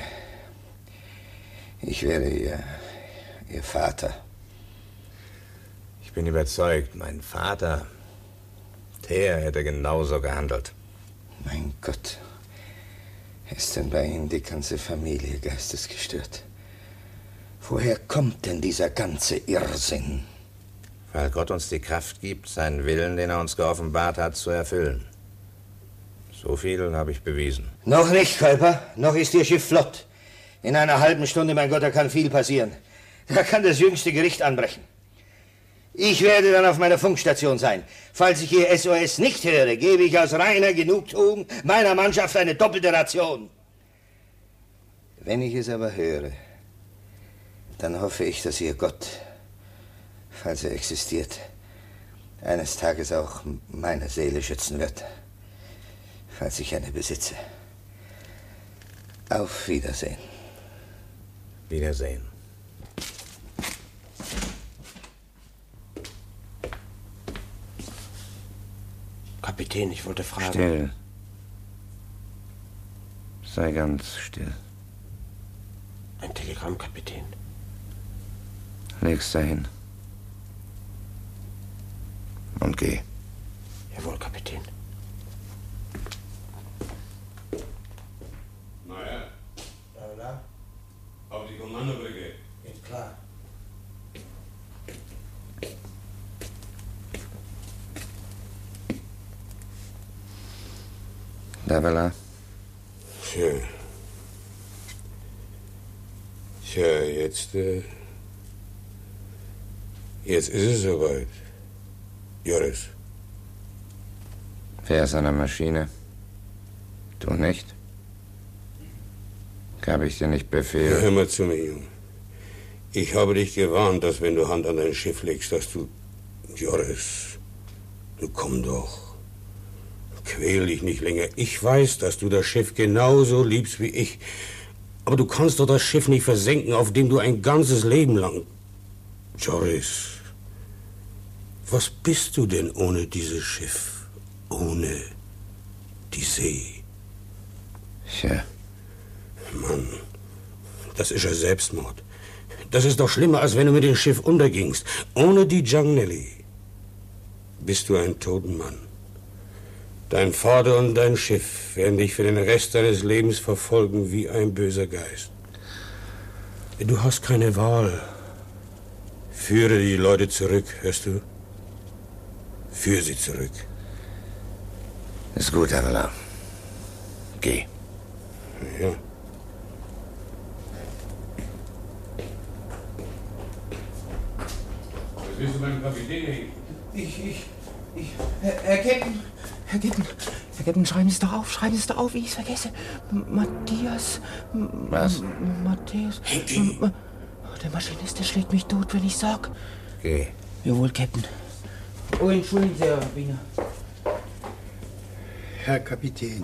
Ich wäre Ihr... Ihr Vater. Ich bin überzeugt, mein Vater, der hätte genauso gehandelt. Mein Gott. Ist denn bei Ihnen die ganze Familie geistesgestört? Woher kommt denn dieser ganze Irrsinn? Weil Gott uns die Kraft gibt, seinen Willen, den er uns geoffenbart hat, zu erfüllen. So viel habe ich bewiesen. Noch nicht, Kuiper. Noch ist Ihr Schiff flott. In einer halben Stunde, mein Gott, da kann viel passieren. Da kann das jüngste Gericht anbrechen. Ich werde dann auf meiner Funkstation sein. Falls ich Ihr S O S nicht höre, gebe ich aus reiner Genugtuung meiner Mannschaft eine doppelte Ration. Wenn ich es aber höre, dann hoffe ich, dass Ihr Gott, falls er existiert, eines Tages auch meine Seele schützen wird, falls ich eine besitze. Auf Wiedersehen. Wiedersehen. Kapitän, ich wollte fragen... Still. Sei ganz still. Ein Telegramm, Kapitän. Leg's dahin. Und geh. Jawohl, Kapitän. Na ja. Da, auf die Kommandobrücke. Ist klar. Davila. Tja. Tja, jetzt, äh, jetzt ist es soweit. Joris. Wer ist an der Maschine? Du nicht? Gab ich dir nicht Befehl? Hör mal zu mir, Junge. Ich habe dich gewarnt, dass wenn du Hand an dein Schiff legst, dass du... Joris, du komm doch. Quäl dich nicht länger. Ich weiß, dass du das Schiff genauso liebst wie ich. Aber du kannst doch das Schiff nicht versenken, auf dem du ein ganzes Leben lang... Joris, was bist du denn ohne dieses Schiff? Ohne die See? Tja. Mann, das ist ja Selbstmord. Das ist doch schlimmer, als wenn du mit dem Schiff untergingst. Ohne die Giangnelli bist du ein Totenmann. Dein Vater und dein Schiff werden dich für den Rest deines Lebens verfolgen wie ein böser Geist. Du hast keine Wahl. Führe die Leute zurück, hörst du? Führe sie zurück. Ist gut, Avila. Geh. Ja. Was willst du beim Kapitän hängen? Ich, ich, ich, Herr, Herr Captain, Herr Captain, Herr Captain, schreiben Sie es doch auf, schreiben Sie es doch auf, wie ich es vergesse. M Matthias. M Was? M Matthäus. M der Maschinist, der schlägt mich tot, wenn ich sag. Geh. Jawohl, Captain. Oh, entschuldigen Sie, Herr Wiener. Herr Kapitän.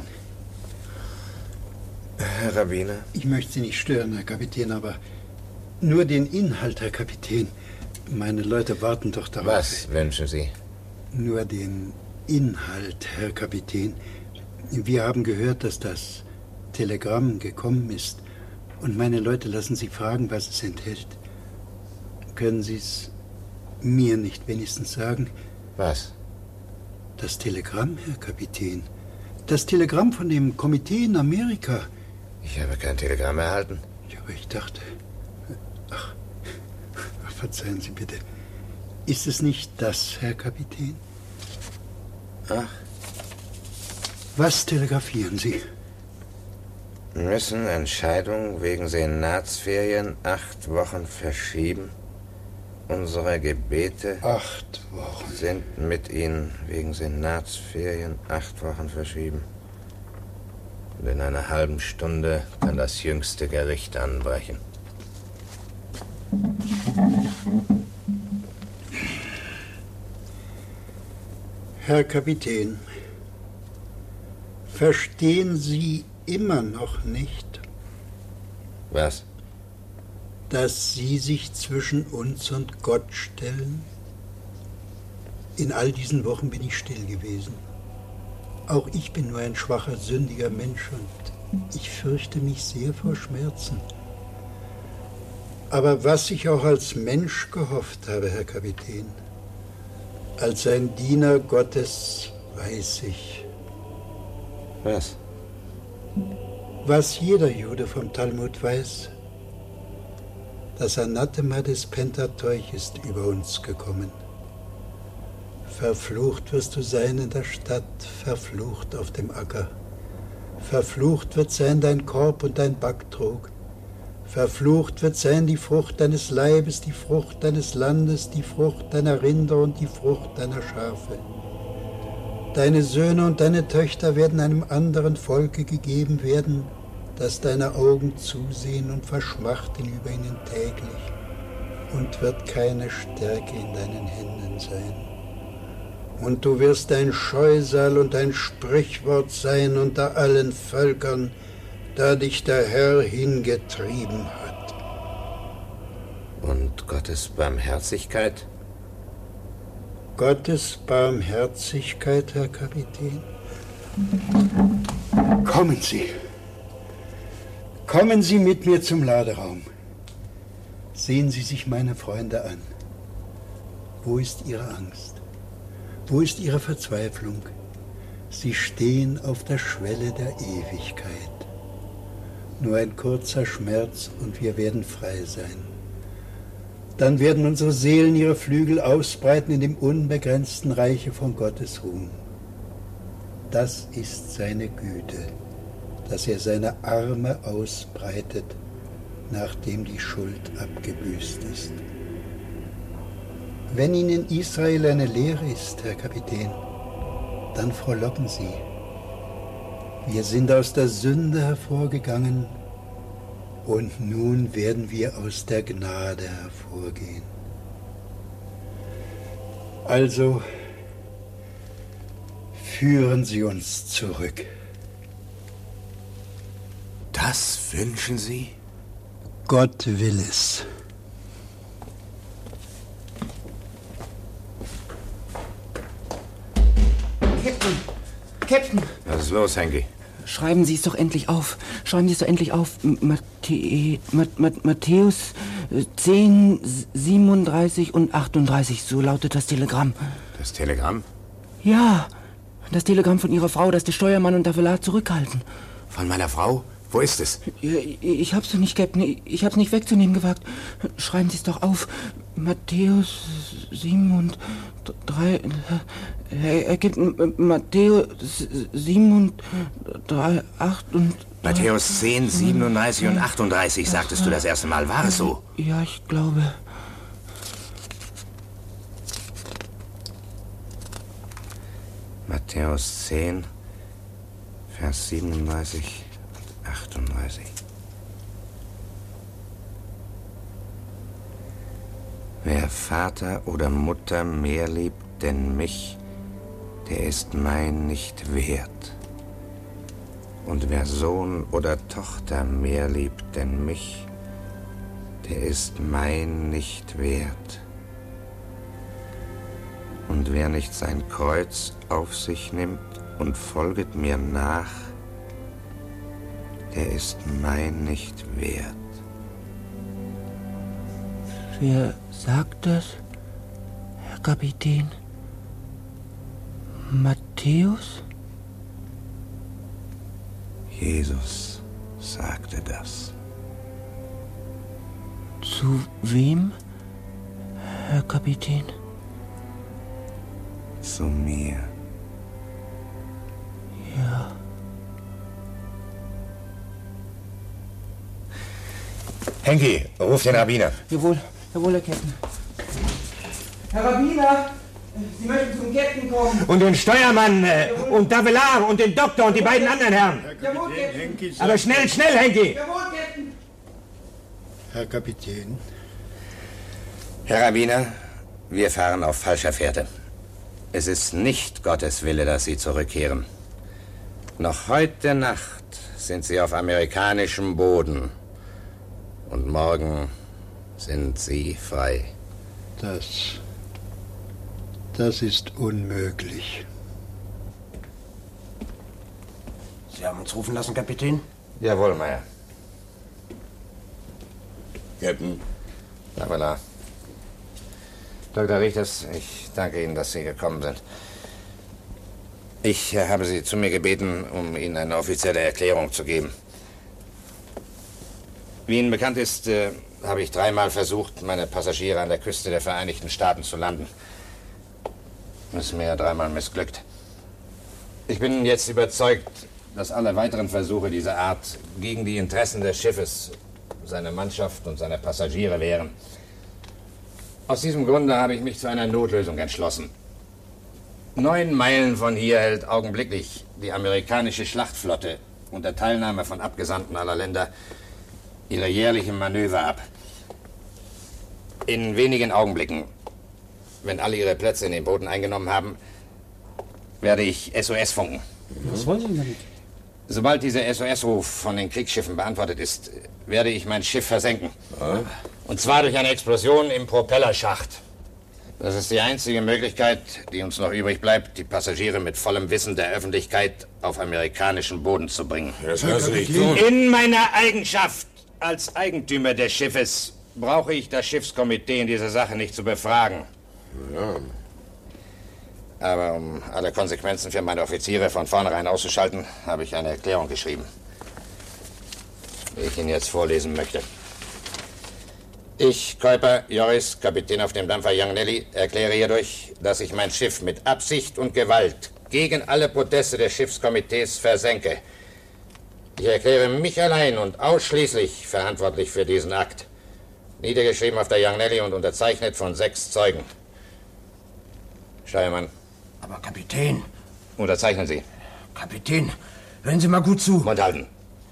Herr Rabbiner? Ich möchte Sie nicht stören, Herr Kapitän, aber nur den Inhalt, Herr Kapitän. Meine Leute warten doch darauf. Was wünschen Sie? Nur den Inhalt, Herr Kapitän. Wir haben gehört, dass das Telegramm gekommen ist. Und meine Leute lassen sich fragen, was es enthält. Können Sie es mir nicht wenigstens sagen? Was? Das Telegramm, Herr Kapitän. Das Telegramm von dem Komitee in Amerika. Ich habe kein Telegramm erhalten. Ja, aber ich dachte... Ach, ach, verzeihen Sie bitte. Ist es nicht das, Herr Kapitän? Ach. Was telegrafieren Sie? Müssen Entscheidungen wegen Senatsferien acht Wochen verschieben. Unsere Gebete acht Wochen sind mit Ihnen wegen Senatsferien acht Wochen verschieben. Und in einer halben Stunde kann das jüngste Gericht anbrechen. Herr Kapitän, verstehen Sie immer noch nicht, Was? dass Sie sich zwischen uns und Gott stellen? In all diesen Wochen bin ich still gewesen. Auch ich bin nur ein schwacher, sündiger Mensch und ich fürchte mich sehr vor Schmerzen. Aber was ich auch als Mensch gehofft habe, Herr Kapitän, als ein Diener Gottes weiß ich, Was? Was jeder Jude vom Talmud weiß, das Anathema des Pentateuch ist über uns gekommen. Verflucht wirst du sein in der Stadt, verflucht auf dem Acker. Verflucht wird sein dein Korb und dein Backtrog. Verflucht wird sein die Frucht deines Leibes, die Frucht deines Landes, die Frucht deiner Rinder und die Frucht deiner Schafe. Deine Söhne und deine Töchter werden einem anderen Volke gegeben werden, das deine Augen zusehen und verschmachten über ihnen täglich, und wird keine Stärke in deinen Händen sein. Und du wirst ein Scheusal und ein Sprichwort sein unter allen Völkern, da dich der Herr hingetrieben hat. Und Gottes Barmherzigkeit? Gottes Barmherzigkeit, Herr Kapitän? Kommen Sie. Kommen Sie mit mir zum Laderaum. Sehen Sie sich meine Freunde an. Wo ist Ihre Angst? Wo ist Ihre Verzweiflung? Sie stehen auf der Schwelle der Ewigkeit. Nur ein kurzer Schmerz und wir werden frei sein. Dann werden unsere Seelen ihre Flügel ausbreiten in dem unbegrenzten Reiche von Gottes Ruhm. Das ist seine Güte, dass er seine Arme ausbreitet, nachdem die Schuld abgebüßt ist. Wenn Ihnen Israel eine Lehre ist, Herr Kapitän, dann frohlocken Sie. Wir sind aus der Sünde hervorgegangen und nun werden wir aus der Gnade hervorgehen. Also führen Sie uns zurück. Das wünschen Sie? Gott will es. Captain! Captain! Was ist los, Henki? Schreiben Sie es doch endlich auf. Schreiben Sie es doch endlich auf. Matthä Mat Mat Matthäus zehn, siebenunddreißig und achtunddreißig. So lautet das Telegramm. Das Telegramm? Ja, das Telegramm von Ihrer Frau, das der Steuermann und der Verlag zurückhalten. Von meiner Frau? Wo ist es? Ich, ich hab's doch nicht, Captain. Ich hab's nicht wegzunehmen gewagt. Schreiben Sie es doch auf. Matthäus sieben und drei. Er, er gibt Matthäus sieben und drei, acht und. Matthäus zehn, siebenunddreißig und achtunddreißig, sagtest du das erste Mal. War es so? Ja, ich glaube. Matthäus zehn, Vers siebenunddreißig. achtunddreißig. Wer Vater oder Mutter mehr liebt denn mich, der ist mein nicht wert. Und wer Sohn oder Tochter mehr liebt denn mich, der ist mein nicht wert. Und wer nicht sein Kreuz auf sich nimmt und folget mir nach, der ist mein nicht wert. Wer sagt das, Herr Kapitän? Matthäus? Jesus sagte das. Zu wem, Herr Kapitän? Zu mir. Ja. Henki, ruf den Rabbiner. Jawohl, jawohl, Herr Captain. Herr Rabbiner, Sie möchten zum Captain kommen. Und den Steuermann äh, und Davelar und den Doktor und die beiden anderen Herren. Jawohl, Captain. Aber schnell, schnell, Henki. Jawohl, Captain. Herr Kapitän. Herr Rabbiner, wir fahren auf falscher Fährte. Es ist nicht Gottes Wille, dass Sie zurückkehren. Noch heute Nacht sind Sie auf amerikanischem Boden. Und morgen sind Sie frei. Das... das ist unmöglich. Sie haben uns rufen lassen, Kapitän? Jawohl, Meier. Captain. Na voilà. Doktor Richters, ich danke Ihnen, dass Sie gekommen sind. Ich äh, habe Sie zu mir gebeten, um Ihnen eine offizielle Erklärung zu geben. Wie Ihnen bekannt ist, äh, habe ich dreimal versucht, meine Passagiere an der Küste der Vereinigten Staaten zu landen. Das ist mir ja dreimal missglückt. Ich bin jetzt überzeugt, dass alle weiteren Versuche dieser Art gegen die Interessen des Schiffes, seiner Mannschaft und seiner Passagiere wären. Aus diesem Grunde habe ich mich zu einer Notlösung entschlossen. Neun Meilen von hier hält augenblicklich die amerikanische Schlachtflotte unter Teilnahme von Abgesandten aller Länder ihre jährlichen Manöver ab. In wenigen Augenblicken, wenn alle ihre Plätze in den Booten eingenommen haben, werde ich S O S funken. Was wollen Sie denn damit? Sobald dieser S O S-Ruf von den Kriegsschiffen beantwortet ist, werde ich mein Schiff versenken. Ja. Und zwar durch eine Explosion im Propellerschacht. Das ist die einzige Möglichkeit, die uns noch übrig bleibt, die Passagiere mit vollem Wissen der Öffentlichkeit auf amerikanischen Boden zu bringen. Das kannst du nicht tun. In meiner Eigenschaft als Eigentümer des Schiffes brauche ich das Schiffskomitee in dieser Sache nicht zu befragen. Ja. Aber um alle Konsequenzen für meine Offiziere von vornherein auszuschalten, habe ich eine Erklärung geschrieben, die ich Ihnen jetzt vorlesen möchte. Ich, Kuiper Joris, Kapitän auf dem Dampfer Young Nelly, erkläre hierdurch, dass ich mein Schiff mit Absicht und Gewalt gegen alle Proteste des Schiffskomitees versenke. Ich erkläre mich allein und ausschließlich verantwortlich für diesen Akt. Niedergeschrieben auf der Young Nelly und unterzeichnet von sechs Zeugen. Steuermann. Aber Kapitän. Unterzeichnen Sie. Kapitän, hören Sie mal gut zu. Mund halten.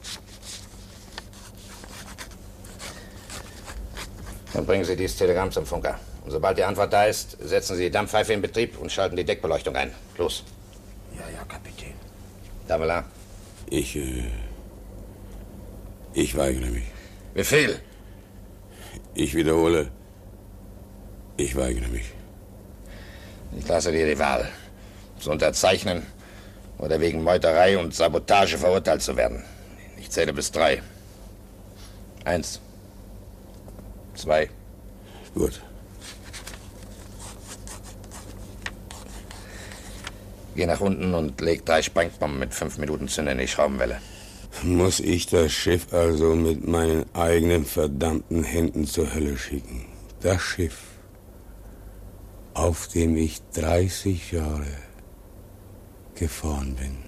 Dann bringen Sie dieses Telegramm zum Funker. Und sobald die Antwort da ist, setzen Sie die Dampfpfeife in Betrieb und schalten die Deckbeleuchtung ein. Los. Ja, ja, Kapitän. Davila. Ich, äh... Ich weigere mich. Befehl. Ich wiederhole. Ich weigere mich. Ich lasse dir die Wahl, zu unterzeichnen oder wegen Meuterei und Sabotage verurteilt zu werden. Ich zähle bis drei. Eins. Zwei. Gut. Geh nach unten und leg drei Sprengbomben mit fünf Minuten Zünder in die Schraubenwelle. Muss ich das Schiff also mit meinen eigenen verdammten Händen zur Hölle schicken? Das Schiff, auf dem ich dreißig Jahre gefahren bin.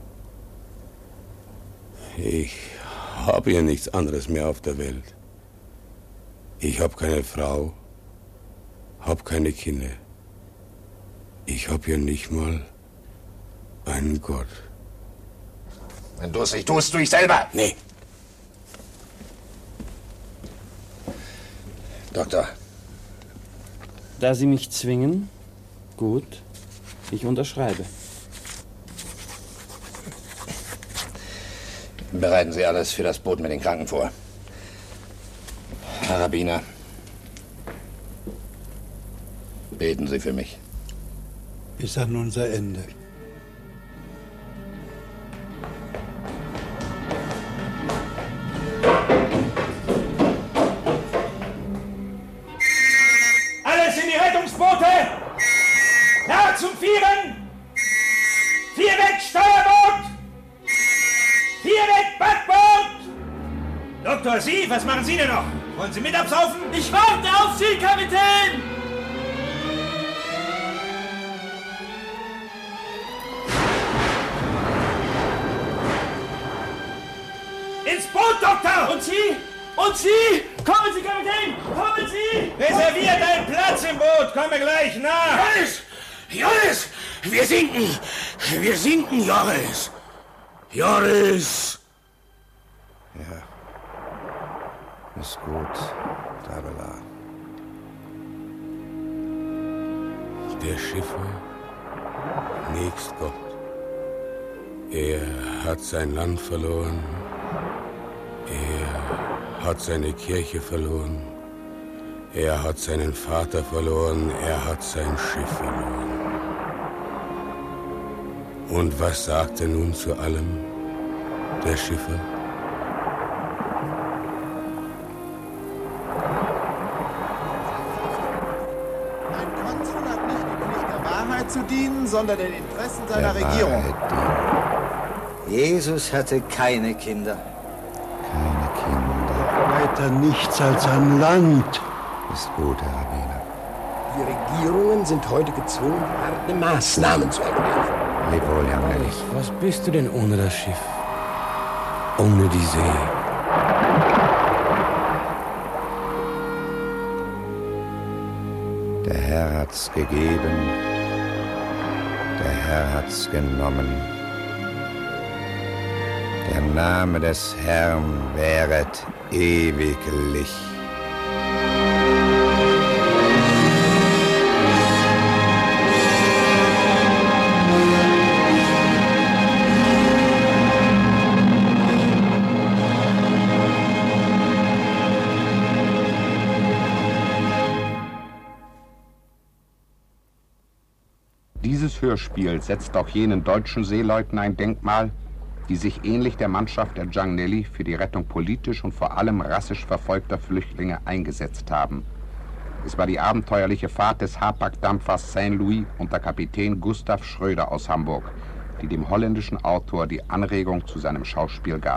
Ich habe ja nichts anderes mehr auf der Welt. Ich habe keine Frau, habe keine Kinder. Ich habe ja nicht mal einen Gott. Wenn du es nicht tust, tu ich selber. Nee. Doktor. Da Sie mich zwingen, gut, ich unterschreibe. Bereiten Sie alles für das Boot mit den Kranken vor. Herr Rabbiner, beten Sie für mich. Bis an unser Ende. Alles in die Rettungsboote! Klar zum Vieren! Vier weg, Steuerboot! Vier weg, Backboot! Doktor, Sie, was machen Sie denn noch? Wollen Sie mit absaufen? Ich warte auf Sie, Kapitän! Ins Boot, Doktor! Und Sie? Und Sie? Kommen Sie, Kapitän! Kommen Sie! Reserviert einen Platz im Boot! Komme gleich nach! Joris! Joris! Wir sinken! Wir sinken, Joris! Joris! Ja. Ist gut, Davila. Der Schiffer nächst Gott. Er hat sein Land verloren. Er hat seine Kirche verloren. Er hat seinen Vater verloren. Er hat sein Schiff verloren. Und was sagt er nun zu allem, der Schiffer? zu dienen, sondern den Interessen seiner Regierung. Jesus hatte keine Kinder. Weiter nichts als ein Land. Ist gut, Herr Rabbiner. Die Regierungen sind heute gezwungen, harte Maßnahmen zu ergreifen. Leb wohl, Herr Melch. Was bist du denn ohne das Schiff? Ohne die See? Der Herr hat's gegeben, der Herr hat's genommen. Der Name des Herrn wäret ewiglich. Dieses Hörspiel setzt auch jenen deutschen Seeleuten ein Denkmal, die sich ähnlich der Mannschaft der Giangnelli für die Rettung politisch und vor allem rassisch verfolgter Flüchtlinge eingesetzt haben. Es war die abenteuerliche Fahrt des Hapag-Dampfers Saint Louis unter Kapitän Gustav Schröder aus Hamburg, die dem holländischen Autor die Anregung zu seinem Schauspiel gab.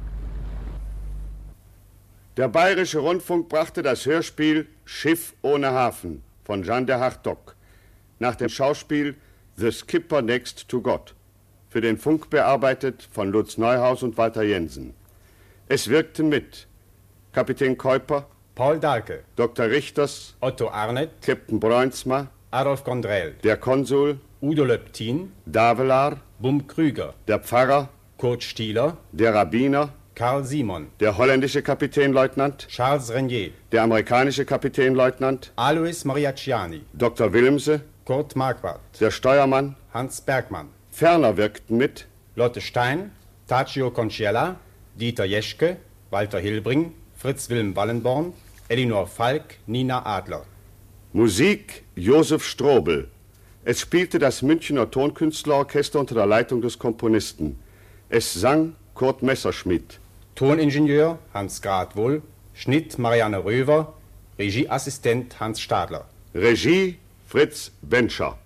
Der Bayerische Rundfunk brachte das Hörspiel Schiff ohne Hafen von Jean de Hartog nach dem Schauspiel The Skipper Next to God, für den Funk bearbeitet von Lutz Neuhaus und Walter Jensen. Es wirkten mit Kapitän Kuiper, Paul Dahlke, Doktor Richters, Otto Arnett, Captain Bruinsma, Adolf Gondrell, der Konsul, Udo Löptin, Davelar, Bum Krüger, der Pfarrer, Kurt Stieler, der Rabbiner, Karl Simon, der holländische Kapitänleutnant, Charles Renier, der amerikanische Kapitänleutnant, Alois Mariaciani, Doktor Willemse, Kurt Marquardt, der Steuermann, Hans Bergmann. Ferner wirkten mit Lotte Stein, Taccio Conciella, Dieter Jeschke, Walter Hilbring, Fritz Wilm Wallenborn, Elinor Falk, Nina Adler. Musik Josef Strobel. Es spielte das Münchner Tonkünstlerorchester unter der Leitung des Komponisten. Es sang Kurt Messerschmidt. Toningenieur Hans Gradwohl, Schnitt Marianne Röver, Regieassistent Hans Stadler. Regie Fritz Benscher.